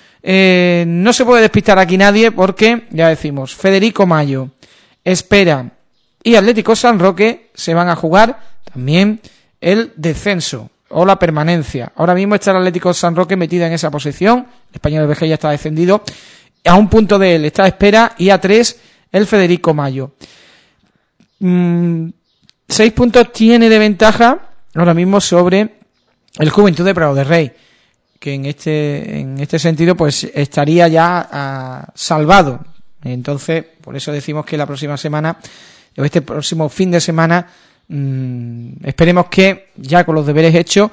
Eh, no se puede despistar aquí nadie porque, ya decimos, Federico Mayo, Espera y Atlético San Roque se van a jugar también el descenso o la permanencia. Ahora mismo está el Atlético San Roque metida en esa posición, el Español de Vejer ya está descendido, a un punto de él está Espera y a tres el Federico Mayo. Mm, seis puntos tiene de ventaja ahora mismo sobre el Juventud de Prado de Rey, que en este en este sentido pues estaría ya uh, salvado. Entonces, por eso decimos que la próxima semana, o este próximo fin de semana, mmm, esperemos que ya con los deberes hechos,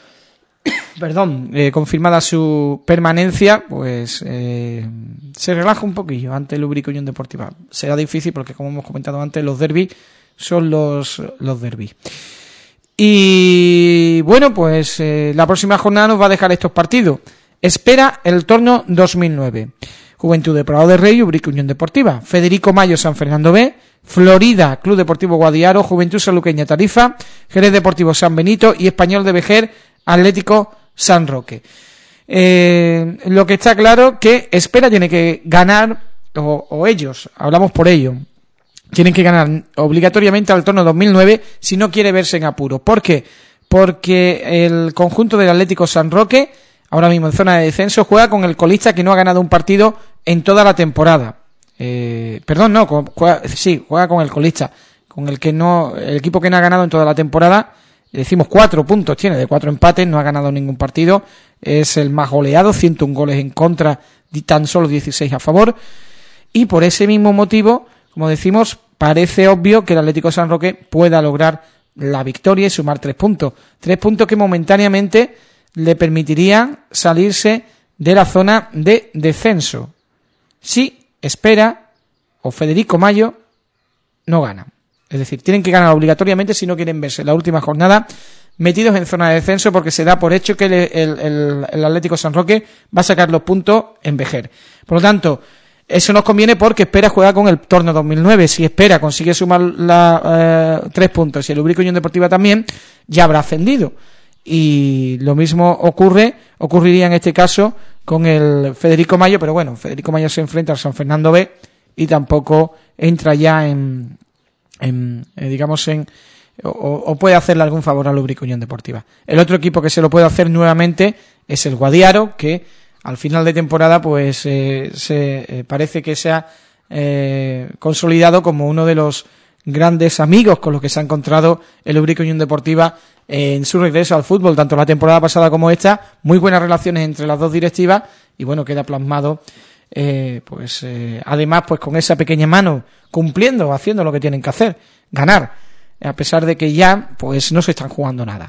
perdón, eh, confirmada su permanencia, pues eh, se relaja un poquillo ante el Ubrique Unión Deportiva. Será difícil porque, como hemos comentado antes, los derbis son los, los derbis. Y bueno, pues eh, la próxima jornada nos va a dejar estos partidos. Espera el Torno dos mil nueve, Juventud de Prado de Rey, Ubrique Unión Deportiva, Federico Mayo San Fernando B, Florida Club Deportivo Guadiaro, Juventud Sanluqueña Tarifa, Jerez Deportivo San Benito y Español de Vejer Atlético San Roque. Eh, lo que está claro que Espera tiene que ganar, o, o ellos, hablamos por ello, tienen que ganar obligatoriamente al Torno dos mil nueve si no quiere verse en apuro. ¿Por qué? Porque el conjunto del Atlético San Roque, ahora mismo en zona de descenso, juega con el colista que no ha ganado un partido en toda la temporada. Eh, perdón, no, juega, sí, juega con el colista, con el que no, el equipo que no ha ganado en toda la temporada. Decimos cuatro puntos tiene, de cuatro empates, no ha ganado ningún partido, es el más goleado, ciento uno goles en contra y tan solo dieciséis a favor. Y por ese mismo motivo, como decimos, parece obvio que el Atlético San Roque pueda lograr la victoria y sumar tres puntos. Tres puntos que momentáneamente le permitirían salirse de la zona de descenso. si Espera o Federico Mayo no ganan. Es decir, tienen que ganar obligatoriamente si no quieren verse en la última jornada metidos en zona de descenso, porque se da por hecho que el, el, el, el Atlético San Roque va a sacar los puntos en Vejer. Por lo tanto, eso nos conviene porque Espera juega con el Torno dos mil nueve. Si Espera consigue sumar la, eh, tres puntos y el Ubrique Unión Deportiva también, ya habrá ascendido. Y lo mismo ocurre, ocurriría en este caso con el Federico Mayo, pero bueno, Federico Mayo se enfrenta al San Fernando B y tampoco entra ya en, en eh, digamos, en o, o puede hacerle algún favor al Ubrique Unión Deportiva. El otro equipo que se lo puede hacer nuevamente es el Guadiaro, que al final de temporada pues eh, se eh, parece que se ha eh, consolidado como uno de los grandes amigos con los que se ha encontrado el Ubrique Unión Deportiva en su regreso al fútbol, tanto la temporada pasada como esta. Muy buenas relaciones entre las dos directivas y bueno, queda plasmado eh, pues eh, además pues con esa pequeña mano cumpliendo, haciendo lo que tienen que hacer, ganar, a pesar de que ya pues no se están jugando nada.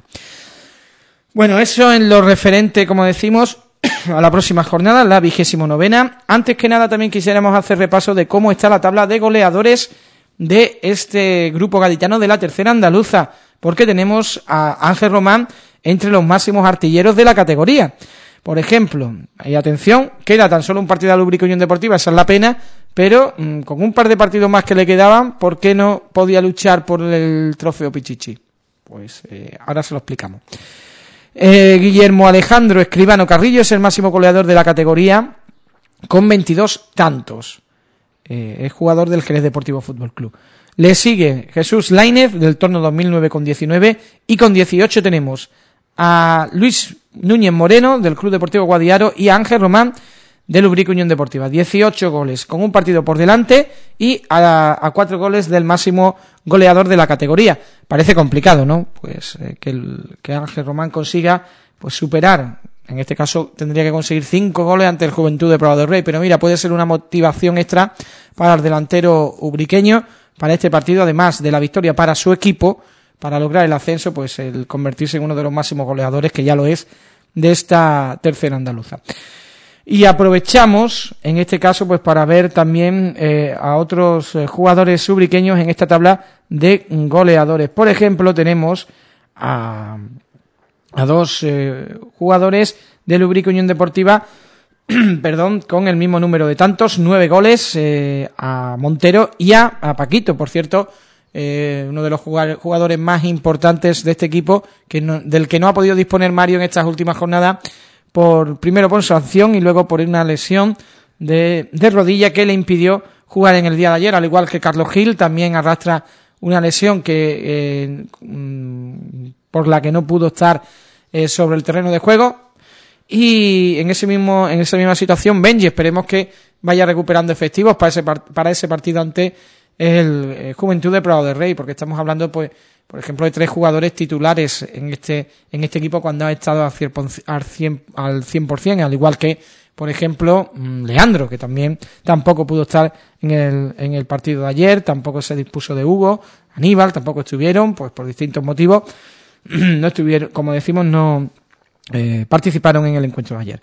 Bueno, eso en lo referente, como decimos, a la próxima jornada, la vigésimo novena. Antes que nada también quisiéramos hacer repaso de cómo está la tabla de goleadores de este grupo gaditano de la tercera andaluza, porque tenemos a Ángel Román entre los máximos artilleros de la categoría. Por ejemplo, y atención, queda tan solo un partido al Ubrique Unión Deportiva, esa es la pena, pero mmm, con un par de partidos más que le quedaban, ¿por qué no podía luchar por el trofeo Pichichi? Pues eh, ahora se lo explicamos. Eh, Guillermo Alejandro Escribano Carrillo es el máximo goleador de la categoría con veintidós tantos. Eh, es jugador del Jerez Deportivo Fútbol Club. Le sigue Jesús Lainez del Torno dos mil nueve con diecinueve, y con dieciocho tenemos a Luis Núñez Moreno del Club Deportivo Guadiaro y a Ángel Román del Ubrique Unión Deportiva. dieciocho goles con un partido por delante y a, a cuatro goles del máximo goleador de la categoría. Parece complicado, ¿no? Pues eh, que, el, que Ángel Román consiga pues superar, en este caso tendría que conseguir cinco goles ante el Juventud de Prado del Rey, pero mira, puede ser una motivación extra para el delantero ubriqueño para este partido, además de la victoria para su equipo, para lograr el ascenso, pues el convertirse en uno de los máximos goleadores, que ya lo es, de esta tercera andaluza. Y aprovechamos, en este caso, pues para ver también eh, a otros eh, jugadores ubriqueños en esta tabla de goleadores. Por ejemplo, tenemos a, a dos eh, jugadores del Ubrique Unión Deportiva, perdón, con el mismo número de tantos, nueve goles, eh, a Montero y a, a Paquito, por cierto, eh, uno de los jugadores más importantes de este equipo, que no, del que no ha podido disponer Mario en estas últimas jornadas, por primero por sanción y luego por una lesión de, de rodilla que le impidió jugar en el día de ayer, al igual que Carlos Gil, también arrastra una lesión que eh, por la que no pudo estar eh, sobre el terreno de juego. Y en ese mismo en esa misma situación Benji, esperemos que vaya recuperando efectivos para ese para ese partido ante el, el Juventud de Prado del Rey, porque estamos hablando, pues, por ejemplo, de tres jugadores titulares en este en este equipo cuando ha estado al cien por ciento, al igual que, por ejemplo, Leandro, que también tampoco pudo estar en el en el partido de ayer, tampoco se dispuso de Hugo, Aníbal tampoco estuvieron, pues por distintos motivos no estuvieron, como decimos, no Eh, participaron en el encuentro de ayer.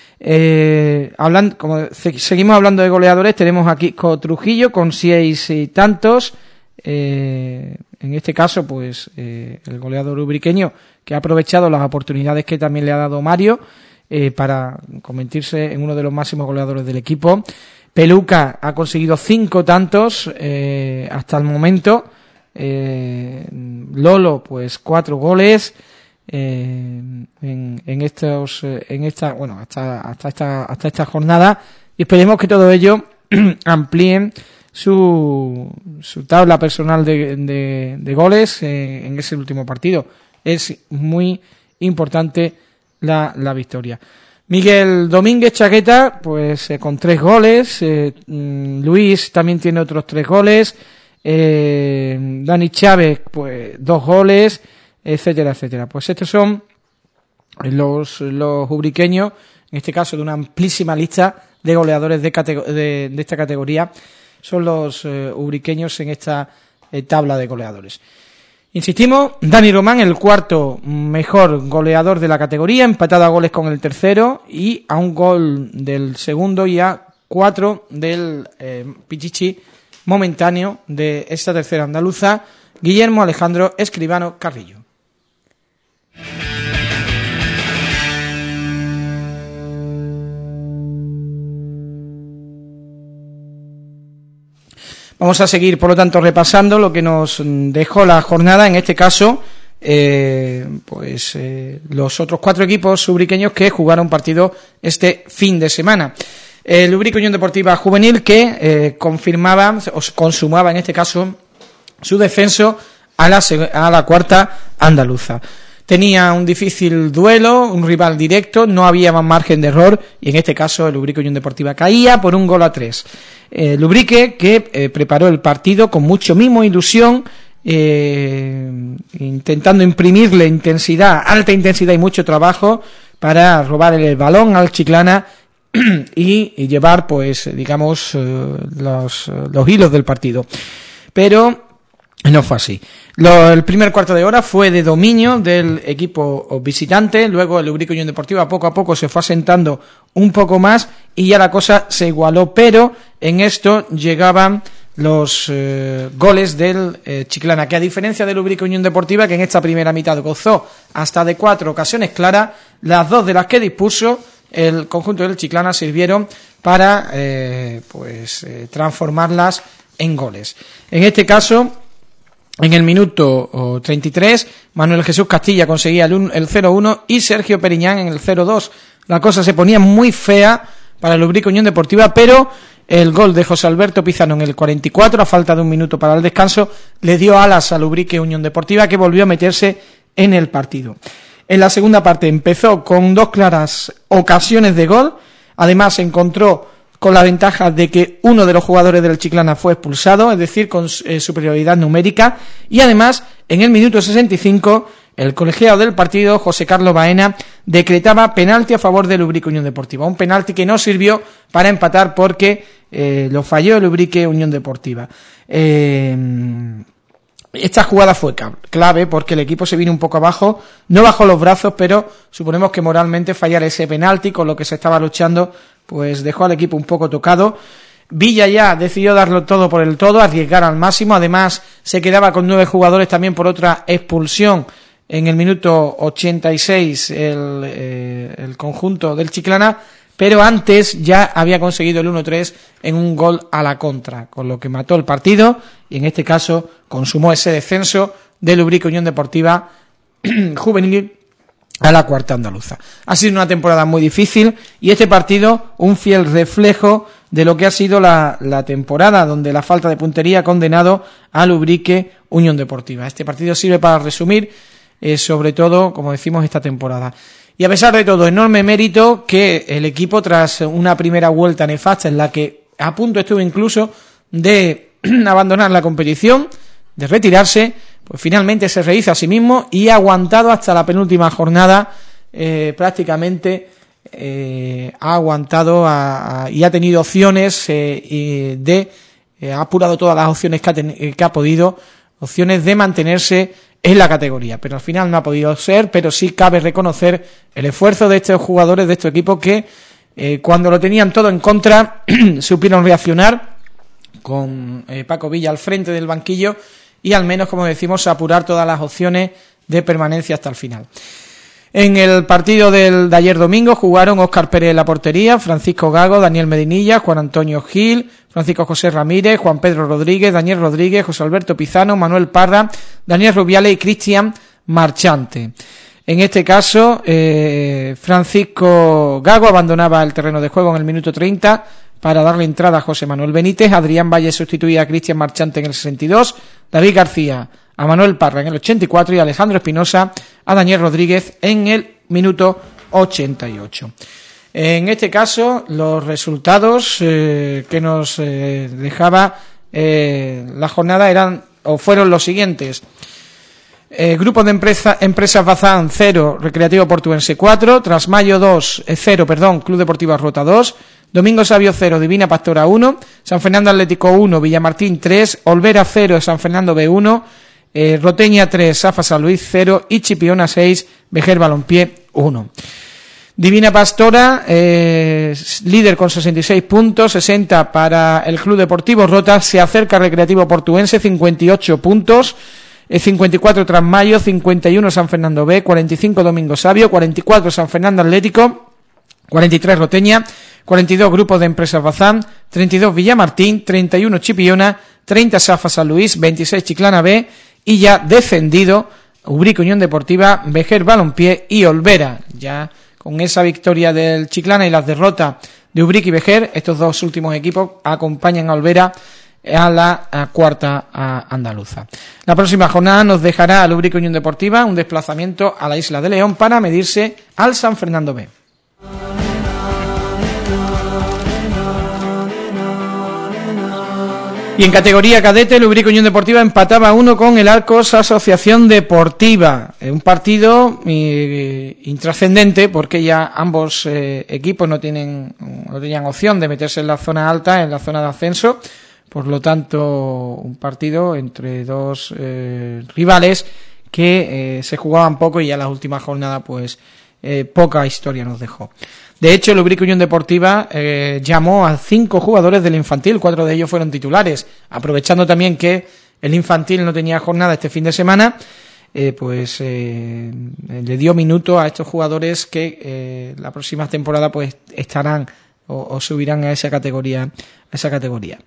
Eh, hablando, como se, seguimos hablando de goleadores, tenemos aquí Kiko Trujillo con seis y tantos. Eh, en este caso, pues eh, el goleador ubriqueño, que ha aprovechado las oportunidades que también le ha dado Mario eh, para convertirse en uno de los máximos goleadores del equipo. Peluca ha conseguido cinco tantos eh, hasta el momento. Eh, Lolo, pues cuatro goles. Eh, en, en estos en esta bueno hasta hasta esta hasta esta jornada, y esperemos que todo ello amplíen su su tabla personal de, de, de goles eh, en ese último partido. Es muy importante la, la victoria. Miguel Domínguez Chaqueta, pues eh, con tres goles, eh, Luis también tiene otros tres goles, eh, Dani Chávez, pues dos goles, etcétera, etcétera. Pues estos son los, los ubriqueños, en este caso de una amplísima lista de goleadores de, categ- de, de esta categoría, son los eh, ubriqueños en esta eh, tabla de goleadores. Insistimos, Dani Román, el cuarto mejor goleador de la categoría, empatado a goles con el tercero y a un gol del segundo y a cuatro del eh, Pichichi momentáneo de esta tercera andaluza, Guillermo Alejandro Escribano Carrillo. Vamos a seguir, por lo tanto, repasando lo que nos dejó la jornada, en este caso, eh, pues eh, los otros cuatro equipos subriqueños que jugaron partido este fin de semana. El Lubrica Unión Deportiva Juvenil, que eh, confirmaba, o consumaba en este caso, su descenso a la, a la cuarta andaluza. Tenía un difícil duelo, un rival directo, no había más margen de error, y en este caso el Lubrica Unión Deportiva caía por un gol a tres. Eh, Lubrique, que eh, preparó el partido con mucho mimo e ilusión, eh, intentando imprimirle intensidad, alta intensidad y mucho trabajo para robar el balón al Chiclana y, y llevar, pues, digamos, eh, los, los hilos del partido. Pero no fue así. Lo, el primer cuarto de hora fue de dominio del equipo visitante, luego el Lubrica Unión Deportiva poco a poco se fue asentando un poco más y ya la cosa se igualó, pero en esto llegaban los eh, goles del eh, Chiclana, que a diferencia del Lubrica Unión Deportiva, que en esta primera mitad gozó hasta de cuatro ocasiones claras, las dos de las que dispuso el conjunto del Chiclana sirvieron para eh, pues eh, transformarlas en goles. En este caso, en el minuto treinta y tres, Manuel Jesús Castilla conseguía el, el cero uno y Sergio Periñán en el cero dos. La cosa se ponía muy fea para el Lubrica Unión Deportiva, pero el gol de José Alberto Pizano en el cuarenta y cuatro, a falta de un minuto para el descanso, le dio alas a Lubrica Unión Deportiva, que volvió a meterse en el partido. En la segunda parte empezó con dos claras ocasiones de gol, además se encontró con la ventaja de que uno de los jugadores del Chiclana fue expulsado, es decir, con eh, superioridad numérica, y además, en el minuto sesenta y cinco, el colegiado del partido, José Carlos Baena, decretaba penalti a favor de Lubrica Unión Deportiva, un penalti que no sirvió para empatar porque eh, lo falló el Lubrica Unión Deportiva. Eh, esta jugada fue clave porque el equipo se vino un poco abajo, no bajó los brazos, pero suponemos que moralmente fallar ese penalti con lo que se estaba luchando pues dejó al equipo un poco tocado. Villa ya decidió darlo todo por el todo, arriesgar al máximo, además se quedaba con nueve jugadores también por otra expulsión en el minuto ochenta y seis el, eh, el conjunto del Chiclana, pero antes ya había conseguido el uno tres en un gol a la contra, con lo que mató el partido y en este caso consumó ese descenso de Lubrica Unión Deportiva Juvenil a la cuarta andaluza. Ha sido una temporada muy difícil y este partido un fiel reflejo de lo que ha sido la, la temporada, donde la falta de puntería ha condenado a Lubrica Unión Deportiva. Este partido sirve para resumir eh, sobre todo, como decimos, esta temporada. Y a pesar de todo, enorme mérito que el equipo, tras una primera vuelta nefasta en la que a punto estuvo incluso de abandonar la competición, de retirarse, pues finalmente se rehizo a sí mismo y ha aguantado hasta la penúltima jornada, eh, prácticamente eh, ha aguantado a, a, y ha tenido opciones eh, y de, eh, ha apurado todas las opciones que ha, ten, que ha podido, opciones de mantenerse en la categoría, pero al final no ha podido ser, pero sí cabe reconocer el esfuerzo de estos jugadores, de este equipo que eh, cuando lo tenían todo en contra supieron reaccionar con eh, Paco Villa al frente del banquillo y al menos, como decimos, apurar todas las opciones de permanencia hasta el final. En el partido del, de ayer domingo jugaron Óscar Pérez en la portería, Francisco Gago, Daniel Medinilla, Juan Antonio Gil, Francisco José Ramírez, Juan Pedro Rodríguez, Daniel Rodríguez, José Alberto Pizano, Manuel Parra, Daniel Rubiales y Cristian Marchante. En este caso, eh, Francisco Gago abandonaba el terreno de juego en el minuto treinta para darle entrada a José Manuel Benítez, Adrián Valle sustituía a Cristian Marchante en el sesenta y dos, David García a Manuel Parra en el ochenta y cuatro y Alejandro Espinosa a Daniel Rodríguez en el minuto ochenta y ocho. En este caso, los resultados eh, que nos eh, dejaba eh, la jornada eran o fueron los siguientes. Eh, Grupo de empresa, Empresas Bazán cero, Recreativo Portuense cuatro, Trasmayo dos, eh, cero, perdón, Club Deportivo Arrota dos, Domingo Sabio cero, Divina Pastora uno, San Fernando Atlético uno, Villamartín tres, Olvera cero, San Fernando B uno, eh, Roteña tres, Safa San Luis cero y Chipiona seis, Vejer Balompié uno. Divina Pastora, eh, líder con sesenta y seis puntos, sesenta para el Club Deportivo Rota, se acerca Recreativo Portuense, cincuenta y ocho puntos, eh, cincuenta y cuatro Trasmayo, cincuenta y uno San Fernando B, cuarenta y cinco Domingo Sabio, cuarenta y cuatro San Fernando Atlético, cuarenta y tres Roteña, cuarenta y dos Grupos de Empresas Bazán, treinta y dos Villamartín, treinta y uno Chipiona, treinta Safa San Luis, veintiséis Chiclana B y ya descendido Ubrique Unión Deportiva, Vejer Balompié y Olvera. Ya con esa victoria del Chiclana y las derrotas de Ubrique y Vejer, estos dos últimos equipos acompañan a Olvera a la a cuarta a andaluza. La próxima jornada nos dejará al Ubrique Unión Deportiva un desplazamiento a la Isla de León para medirse al San Fernando B. Y en categoría cadete, el Ubrique Unión Deportiva empataba uno con el Arcos Asociación Deportiva. Un partido eh, intrascendente porque ya ambos eh, equipos no tienen no tenían opción de meterse en la zona alta, en la zona de ascenso. Por lo tanto, un partido entre dos eh, rivales que eh, se jugaban poco y ya en las últimas jornadas pues eh, poca historia nos dejó. De hecho, el Ubrique Unión Deportiva eh, llamó a cinco jugadores del infantil, cuatro de ellos fueron titulares, aprovechando también que el infantil no tenía jornada este fin de semana, eh, pues eh, le dio minuto a estos jugadores que eh, la próxima temporada pues estarán o, o subirán a esa categoría, a esa categoría.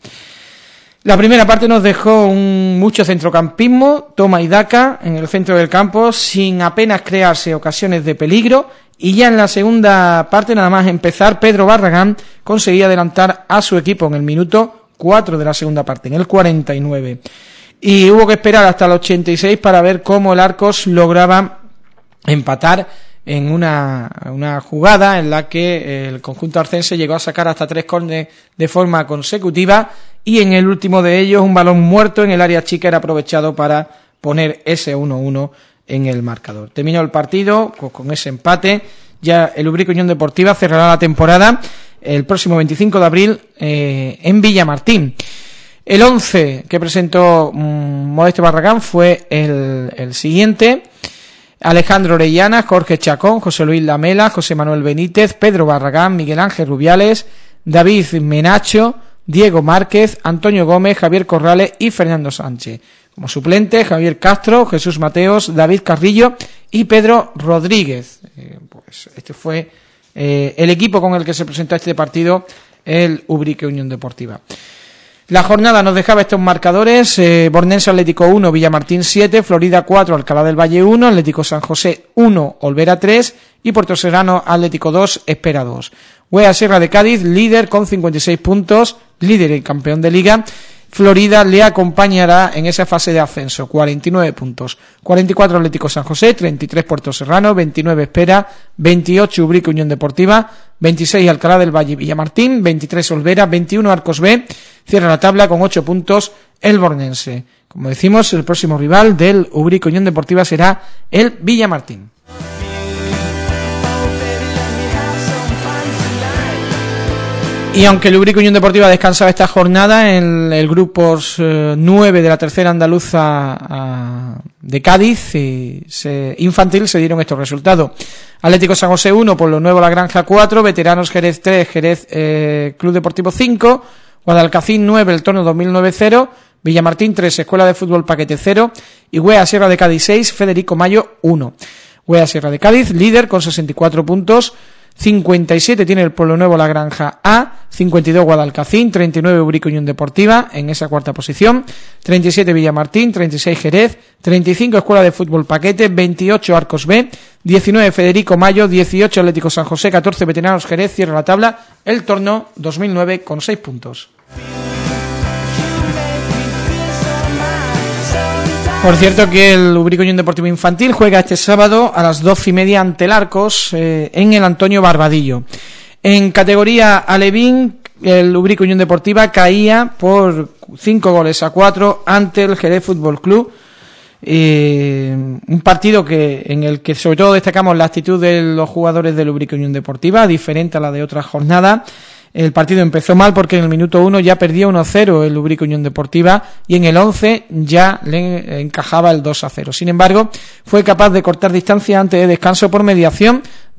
La primera parte nos dejó un mucho centrocampismo, toma y daca en el centro del campo, sin apenas crearse ocasiones de peligro, y ya en la segunda parte, nada más empezar, Pedro Barragán conseguía adelantar a su equipo en el minuto cuatro de la segunda parte, en el cuarenta y nueve. Y hubo que esperar hasta el ochenta y seis para ver cómo el Arcos lograba empatar en una, una jugada en la que el conjunto arcense llegó a sacar hasta tres córneres de forma consecutiva, y en el último de ellos un balón muerto en el área chica era aprovechado para poner ese uno uno en el marcador. Terminó el partido pues, con ese empate. Ya el Ubrique Unión Deportiva cerrará la temporada el próximo veinticinco de abril eh, en Villamartín. El once que presentó mmm, Modesto Barragán fue el, el siguiente: Alejandro Orellana, Jorge Chacón, José Luis Lamela, José Manuel Benítez, Pedro Barragán, Miguel Ángel Rubiales, David Menacho, Diego Márquez, Antonio Gómez, Javier Corrales y Fernando Sánchez. Como suplente, Javier Castro, Jesús Mateos, David Carrillo y Pedro Rodríguez. Eh, pues este fue eh, el equipo con el que se presentó este partido, el Ubrique Unión Deportiva. La jornada nos dejaba estos marcadores: eh, Bornense Atlético uno, Villamartín siete, Florida cuatro, Alcalá del Valle uno, Atlético San José uno, Olvera tres y Puerto Serrano Atlético dos, Espera dos. Huea Sierra de Cádiz, líder con cincuenta y seis puntos, líder y campeón de liga. Florida le acompañará en esa fase de ascenso, cuarenta y nueve puntos, cuarenta y cuatro Atlético San José, treinta y tres Puerto Serrano, veintinueve Espera, veintiocho Ubrique Unión Deportiva, veintiséis Alcalá del Valle Villamartín, veintitrés Olvera, veintiuno Arcos B, cierra la tabla con ocho puntos el Bornense. Como decimos, el próximo rival del Ubrique Unión Deportiva será el Villamartín. Y aunque el Ubrique Unión Deportiva descansaba esta jornada, en el grupo eh, nueve de la tercera andaluza uh, de Cádiz y se, infantil se dieron estos resultados: Atlético San José uno, Pueblo Nuevo La Granja cuatro, Veteranos Jerez tres, Jerez eh, Club Deportivo cinco, Guadalcacín nueve, El Torno dos mil nueve cero, Villamartín tres, Escuela de Fútbol Paquete cero y Huea Sierra de Cádiz seis, Federico Mayo uno. Huea Sierra de Cádiz, líder con sesenta y cuatro puntos, cincuenta y siete tiene el Pueblo Nuevo La Granja A, cincuenta y dos Guadalcacín, treinta y nueve Ubrique Unión Deportiva en esa cuarta posición, treinta y siete Villamartín, treinta y seis Jerez, treinta y cinco Escuela de Fútbol Paquete, veintiocho Arcos B, diecinueve Federico Mayo, dieciocho Atlético San José, catorce Veteranos Jerez, cierra la tabla el Torno dos mil nueve con seis puntos. Por cierto que el Ubrique Unión Deportivo Infantil juega este sábado a las doce y media ante el Arcos eh, en el Antonio Barbadillo. En categoría alevín, el Ubrique Unión Deportiva caía por cinco goles a cuatro ante el Jerez Fútbol Club. Eh, un partido que en el que sobre todo destacamos la actitud de los jugadores del Ubrique Unión Deportiva, diferente a la de otras jornadas. El partido empezó mal porque en el minuto uno ya perdía uno a cero el Ubrique Unión Deportiva y en el once ya le encajaba el dos a cero. Sin embargo, fue capaz de cortar distancia antes de descanso por mediación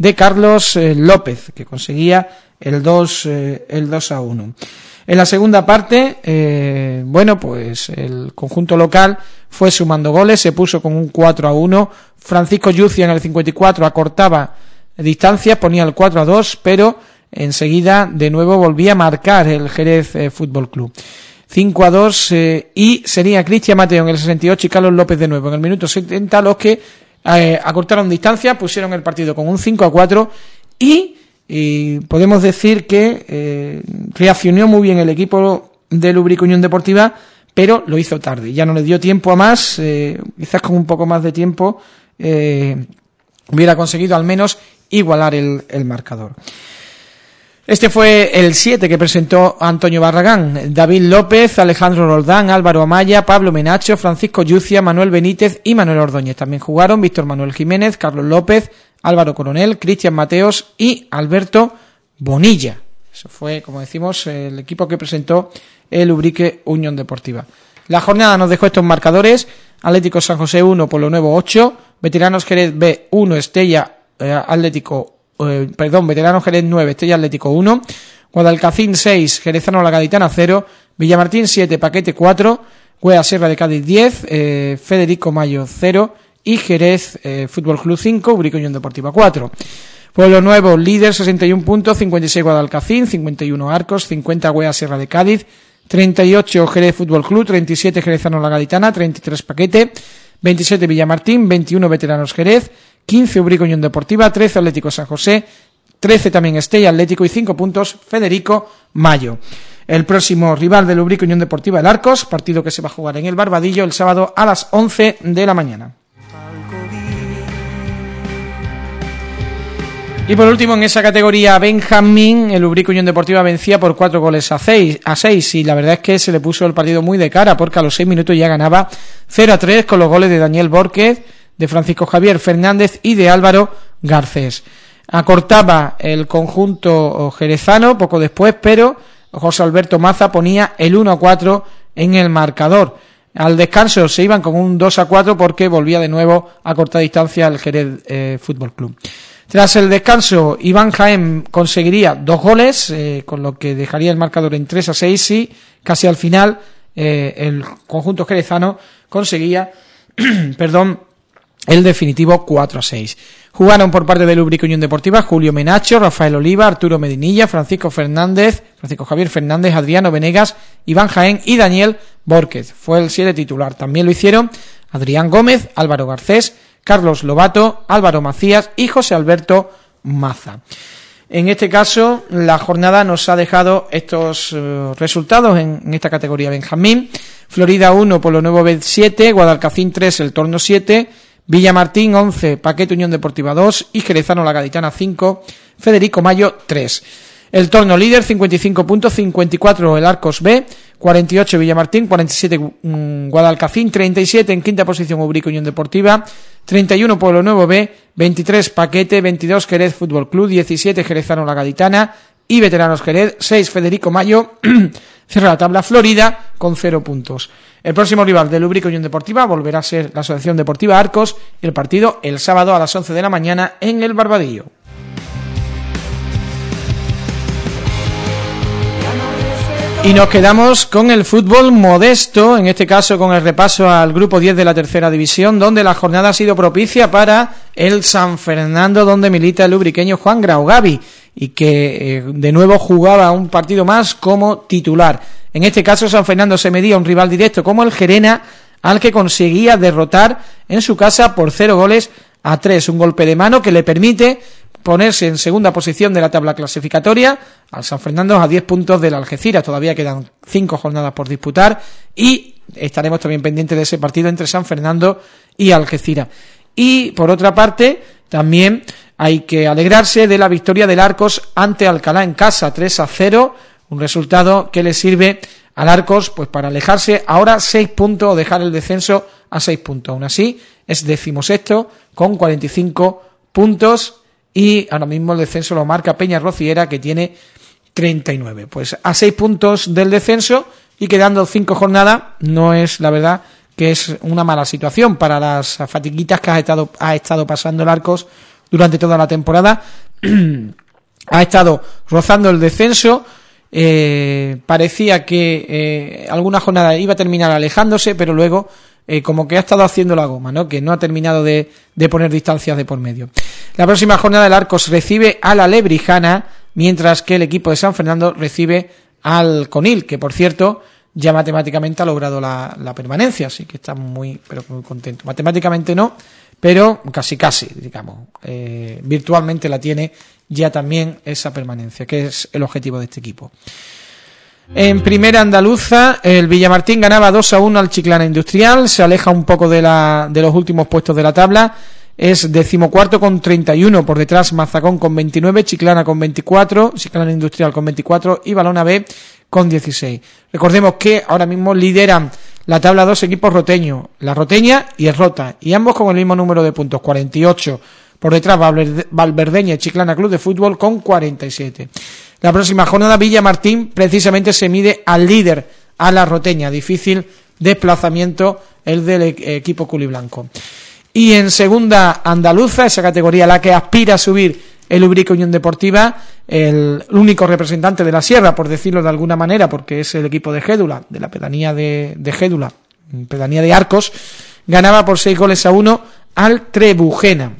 de Carlos eh, López, que conseguía el dos, eh, el dos a uno. En la segunda parte, eh, bueno, pues el conjunto local fue sumando goles, se puso con un cuatro a uno. Francisco Yucia en el cincuenta y cuatro acortaba distancias, ponía el cuatro a dos, pero enseguida de nuevo volvía a marcar el Jerez eh, Fútbol Club. cinco a dos eh, y sería Cristian Mateo en el sesenta y ocho y Carlos López de nuevo en el minuto setenta los que eh, acortaron distancia, pusieron el partido con un cinco a cuatro y, y podemos decir que eh, reaccionó muy bien el equipo de Lubrica Unión Deportiva, pero lo hizo tarde, ya no le dio tiempo a más, eh, quizás con un poco más de tiempo eh, hubiera conseguido al menos igualar el, el marcador. Este fue el siete que presentó Antonio Barragán, David López, Alejandro Roldán, Álvaro Amaya, Pablo Menacho, Francisco Yucia, Manuel Benítez y Manuel Ordóñez. También jugaron Víctor Manuel Jiménez, Carlos López, Álvaro Coronel, Cristian Mateos y Alberto Bonilla. Eso fue, como decimos, el equipo que presentó el Ubrique Unión Deportiva. La jornada nos dejó estos marcadores: Atlético San José uno, Pueblo Nuevo ocho, Veteranos Jerez B uno, Estella eh, Atlético Eh, perdón, Veteranos Jerez nueve, Estella Atlético uno, Guadalcacín seis, Jerezano La Gaditana cero, Villamartín siete, Paquete cuatro, Güea Sierra de Cádiz diez, eh, Federico Mayo cero y Jerez eh, Fútbol Club cinco, Ubrique Unión Deportiva cuatro. Pueblo Nuevo líder, sesenta y un puntos, cincuenta y seis Guadalcacín, cincuenta y uno Arcos, cincuenta Güea Sierra de Cádiz, treinta y ocho Jerez Fútbol Club, treinta y siete Jerezano La Gaditana, treinta y tres Paquete, veintisiete Villamartín, veintiuno Veteranos Jerez, quince Ubrique Unión Deportiva, trece Atlético San José, trece también Estella Atlético y cinco puntos Federico Mayo. El próximo rival del Ubrique Unión Deportiva, el Arcos, partido que se va a jugar en el Barbadillo el sábado a las once de la mañana. Y por último, en esa categoría Benjamín, el Ubrique Unión Deportiva vencía por cuatro goles a seis, a seis y la verdad es que se le puso el partido muy de cara porque a los seis minutos ya ganaba cero a tres con los goles de Daniel Borquez, de Francisco Javier Fernández y de Álvaro Garcés. Acortaba el conjunto jerezano poco después, pero José Alberto Maza ponía el uno a cuatro en el marcador. Al descanso se iban con un dos a cuatro porque volvía de nuevo a cortar distancia el Jerez eh, Fútbol Club. Tras el descanso, Iván Jaén conseguiría dos goles, eh, con lo que dejaría el marcador en tres a seis y casi al final eh, el conjunto jerezano conseguía perdón, el definitivo cuatro a seis. Jugaron por parte del Ubrique Unión Deportiva Julio Menacho, Rafael Oliva, Arturo Medinilla, Francisco Fernández, Francisco Javier Fernández, Adriano Venegas, Iván Jaén y Daniel Borquez. Fue el siete titular. También lo hicieron Adrián Gómez, Álvaro Garcés, Carlos Lobato, Álvaro Macías y José Alberto Maza. En este caso, la jornada nos ha dejado estos uh, resultados en, en esta categoría Benjamín. Florida uno, Pueblo Nuevo B siete, Guadalcacín tres, El Torno siete, Villamartín once, Paquete Unión Deportiva dos y Jerezano La Gaditana cinco, Federico Mayo tres. El Torno líder, cincuenta y cinco puntos, cincuenta y cuatro el Arcos B, cuarenta y ocho Villamartín, cuarenta y siete um, Guadalcacín, treinta y siete en quinta posición Ubrique Unión Deportiva, treinta y uno Pueblo Nuevo B, veintitrés Paquete, veintidós Jerez Fútbol Club, diecisiete Jerezano La Gaditana y Veteranos Jerez, seis Federico Mayo, cierra la tabla Florida con cero puntos. El próximo rival del Ubrique Unión Deportiva volverá a ser la Asociación Deportiva Arcos y el partido el sábado a las once de la mañana en el Barbadillo. Y nos quedamos con el fútbol modesto, en este caso con el repaso al grupo diez de la tercera división, donde la jornada ha sido propicia para el San Fernando, donde milita el ubriqueño Juan Grau Gavi, y que eh, de nuevo jugaba un partido más como titular. En este caso San Fernando se medía a un rival directo como el Gerena, al que conseguía derrotar en su casa por cero goles a tres, un golpe de mano que le permite ponerse en segunda posición de la tabla clasificatoria al San Fernando a diez puntos del Algeciras. Todavía quedan cinco jornadas por disputar y estaremos también pendientes de ese partido entre San Fernando y Algeciras. Y por otra parte también hay que alegrarse de la victoria del Arcos ante Alcalá en casa, tres a cero, un resultado que le sirve al Arcos pues para alejarse ahora seis puntos o dejar el descenso a seis puntos. Aún así es decimosexto con cuarenta y cinco puntos y ahora mismo el descenso lo marca Peña Rociera, que tiene treinta y nueve. Pues a seis puntos del descenso y quedando cinco jornadas, no es la verdad que es una mala situación para las fatiguitas que ha estado, ha estado pasando el Arcos durante toda la temporada. Ha estado rozando el descenso. Eh, parecía que eh, alguna jornada iba a terminar alejándose, pero luego eh, como que ha estado haciendo la goma, ¿no? Que no ha terminado de, de poner distancias de por medio. La próxima jornada el Arcos recibe a la Lebrijana, mientras que el equipo de San Fernando recibe al Conil, que por cierto ya matemáticamente ha logrado la, la permanencia, así que está muy, pero muy contento. Matemáticamente no, pero casi casi, digamos, eh, virtualmente la tiene ya también esa permanencia, que es el objetivo de este equipo. En primera andaluza, el Villamartín ganaba dos a uno al Chiclana Industrial, se aleja un poco de, la, de los últimos puestos de la tabla, es decimocuarto con treinta y uno, por detrás Mazacón con veintinueve, Chiclana con veinticuatro, Chiclana Industrial con veinticuatro y Balona B con dieciséis. Recordemos que ahora mismo lideran la tabla dos equipos roteños, la Roteña y el Rota, y ambos con el mismo número de puntos, cuarenta y ocho. Por detrás Valverdeña y Chiclana Club de Fútbol con cuarenta y siete. La próxima jornada Villamartín precisamente se mide al líder, a la Roteña. Difícil desplazamiento el del equipo culiblanco. Y en segunda andaluza, esa categoría a la que aspira a subir el Ubrique Unión Deportiva, el único representante de la Sierra, por decirlo de alguna manera, porque es el equipo de Gédula, de la pedanía de, de Gédula, pedanía de Arcos, ganaba por seis goles a uno al Trebujena.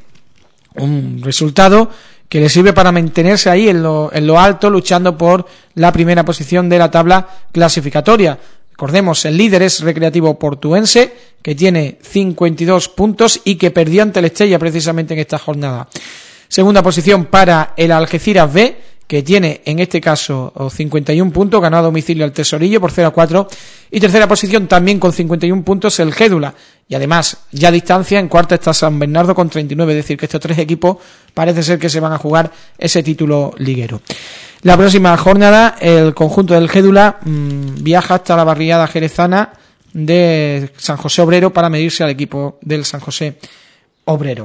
Un resultado que le sirve para mantenerse ahí en lo, en lo alto, luchando por la primera posición de la tabla clasificatoria. Recordemos, el líder es Recreativo Portuense, que tiene cincuenta y dos puntos y que perdió ante el Estella precisamente en esta jornada. Segunda posición para el Algeciras B, que tiene en este caso cincuenta y un puntos, ganó a domicilio al Tesorillo por cero a cuatro. Y tercera posición también con cincuenta y un puntos el Gédula. Y además, ya a distancia, en cuarta está San Bernardo con treinta y nueve, es decir, que estos tres equipos parece ser que se van a jugar ese título liguero. La próxima jornada, el conjunto del Gédula mmm, viaja hasta la barriada jerezana de San José Obrero para medirse al equipo del San José Obrero.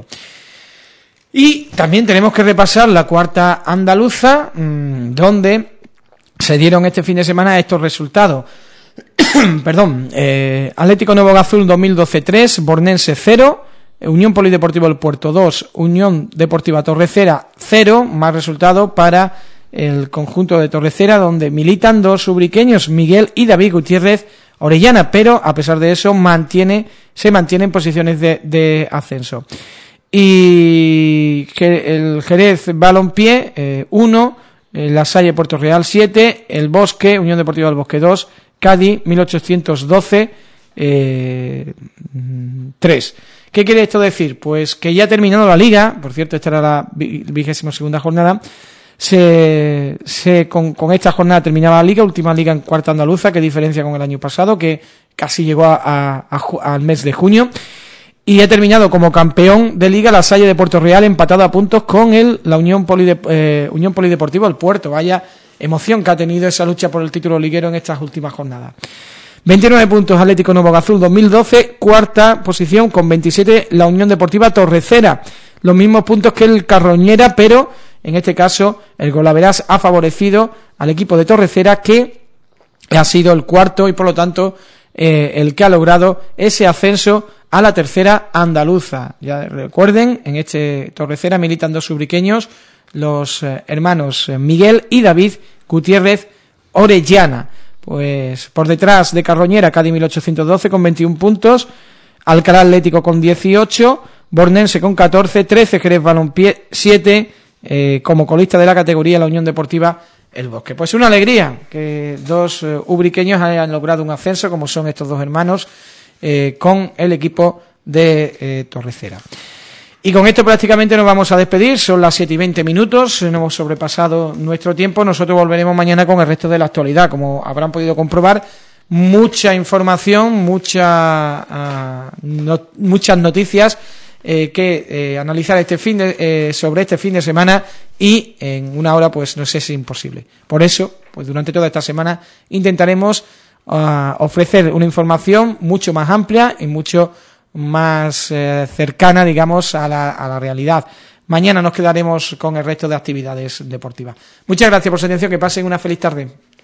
Y también tenemos que repasar la cuarta andaluza, mmm, donde se dieron este fin de semana estos resultados. Perdón, eh, Atlético Nuevo Gazul dos mil doce tres, Bornense cero, Unión Polideportivo El Puerto dos, Unión Deportiva Torrecera cero, más resultado para el conjunto de Torrecera, donde militan dos ubriqueños, Miguel y David Gutiérrez Orellana, pero a pesar de eso mantiene se mantiene en posiciones de, de ascenso. Y el Jerez Balompié uno, eh, La Salle Puerto Real siete, El Bosque, Unión Deportiva del Bosque dos, Cádiz mil ochocientos doce eh, tres. ¿Qué quiere esto decir? Pues que ya ha terminado la liga, por cierto esta era la vigésima segunda jornada, se, se con, con esta jornada terminaba la liga, última liga en cuarta andaluza, que diferencia con el año pasado, que casi llegó a, a, a, al mes de junio. Y ha terminado como campeón de liga La Salle de Puerto Real, empatado a puntos con el la Unión, Polide, eh, Unión Polideportivo El Puerto. Vaya emoción que ha tenido esa lucha por el título liguero en estas últimas jornadas. veintinueve puntos Atlético Nuevo Gazul dos mil doce, cuarta posición con veintisiete la Unión Deportiva Torrecera. Los mismos puntos que el Carroñera, pero en este caso el golaveras ha favorecido al equipo de Torrecera, que ha sido el cuarto y por lo tanto eh, el que ha logrado ese ascenso a la tercera andaluza. Ya recuerden, en este Torrecera militan dos ubriqueños, los eh, hermanos Miguel y David Gutiérrez Orellana. Pues por detrás de Carroñera, Cádiz mil ochocientos doce con veintiún puntos, Alcalá Atlético con dieciocho, Bornense con catorce, trece Jerez Balompié siete, eh, como colista de la categoría la Unión Deportiva El Bosque. Pues una alegría que dos eh, ubriqueños hayan logrado un ascenso, como son estos dos hermanos, eh, con el equipo de eh, Torrecera. Y con esto prácticamente nos vamos a despedir, son las siete y veinte minutos, no hemos sobrepasado nuestro tiempo, nosotros volveremos mañana con el resto de la actualidad, como habrán podido comprobar, mucha información, mucha, uh, no, muchas noticias eh, que eh, analizar este fin de, eh, sobre este fin de semana, y en una hora pues no sé si es imposible. Por eso, pues durante toda esta semana intentaremos uh, ofrecer una información mucho más amplia y mucho más eh, cercana, digamos, a la, a la realidad. Mañana nos quedaremos con el resto de actividades deportivas. Muchas gracias por su atención, que pasen una feliz tarde.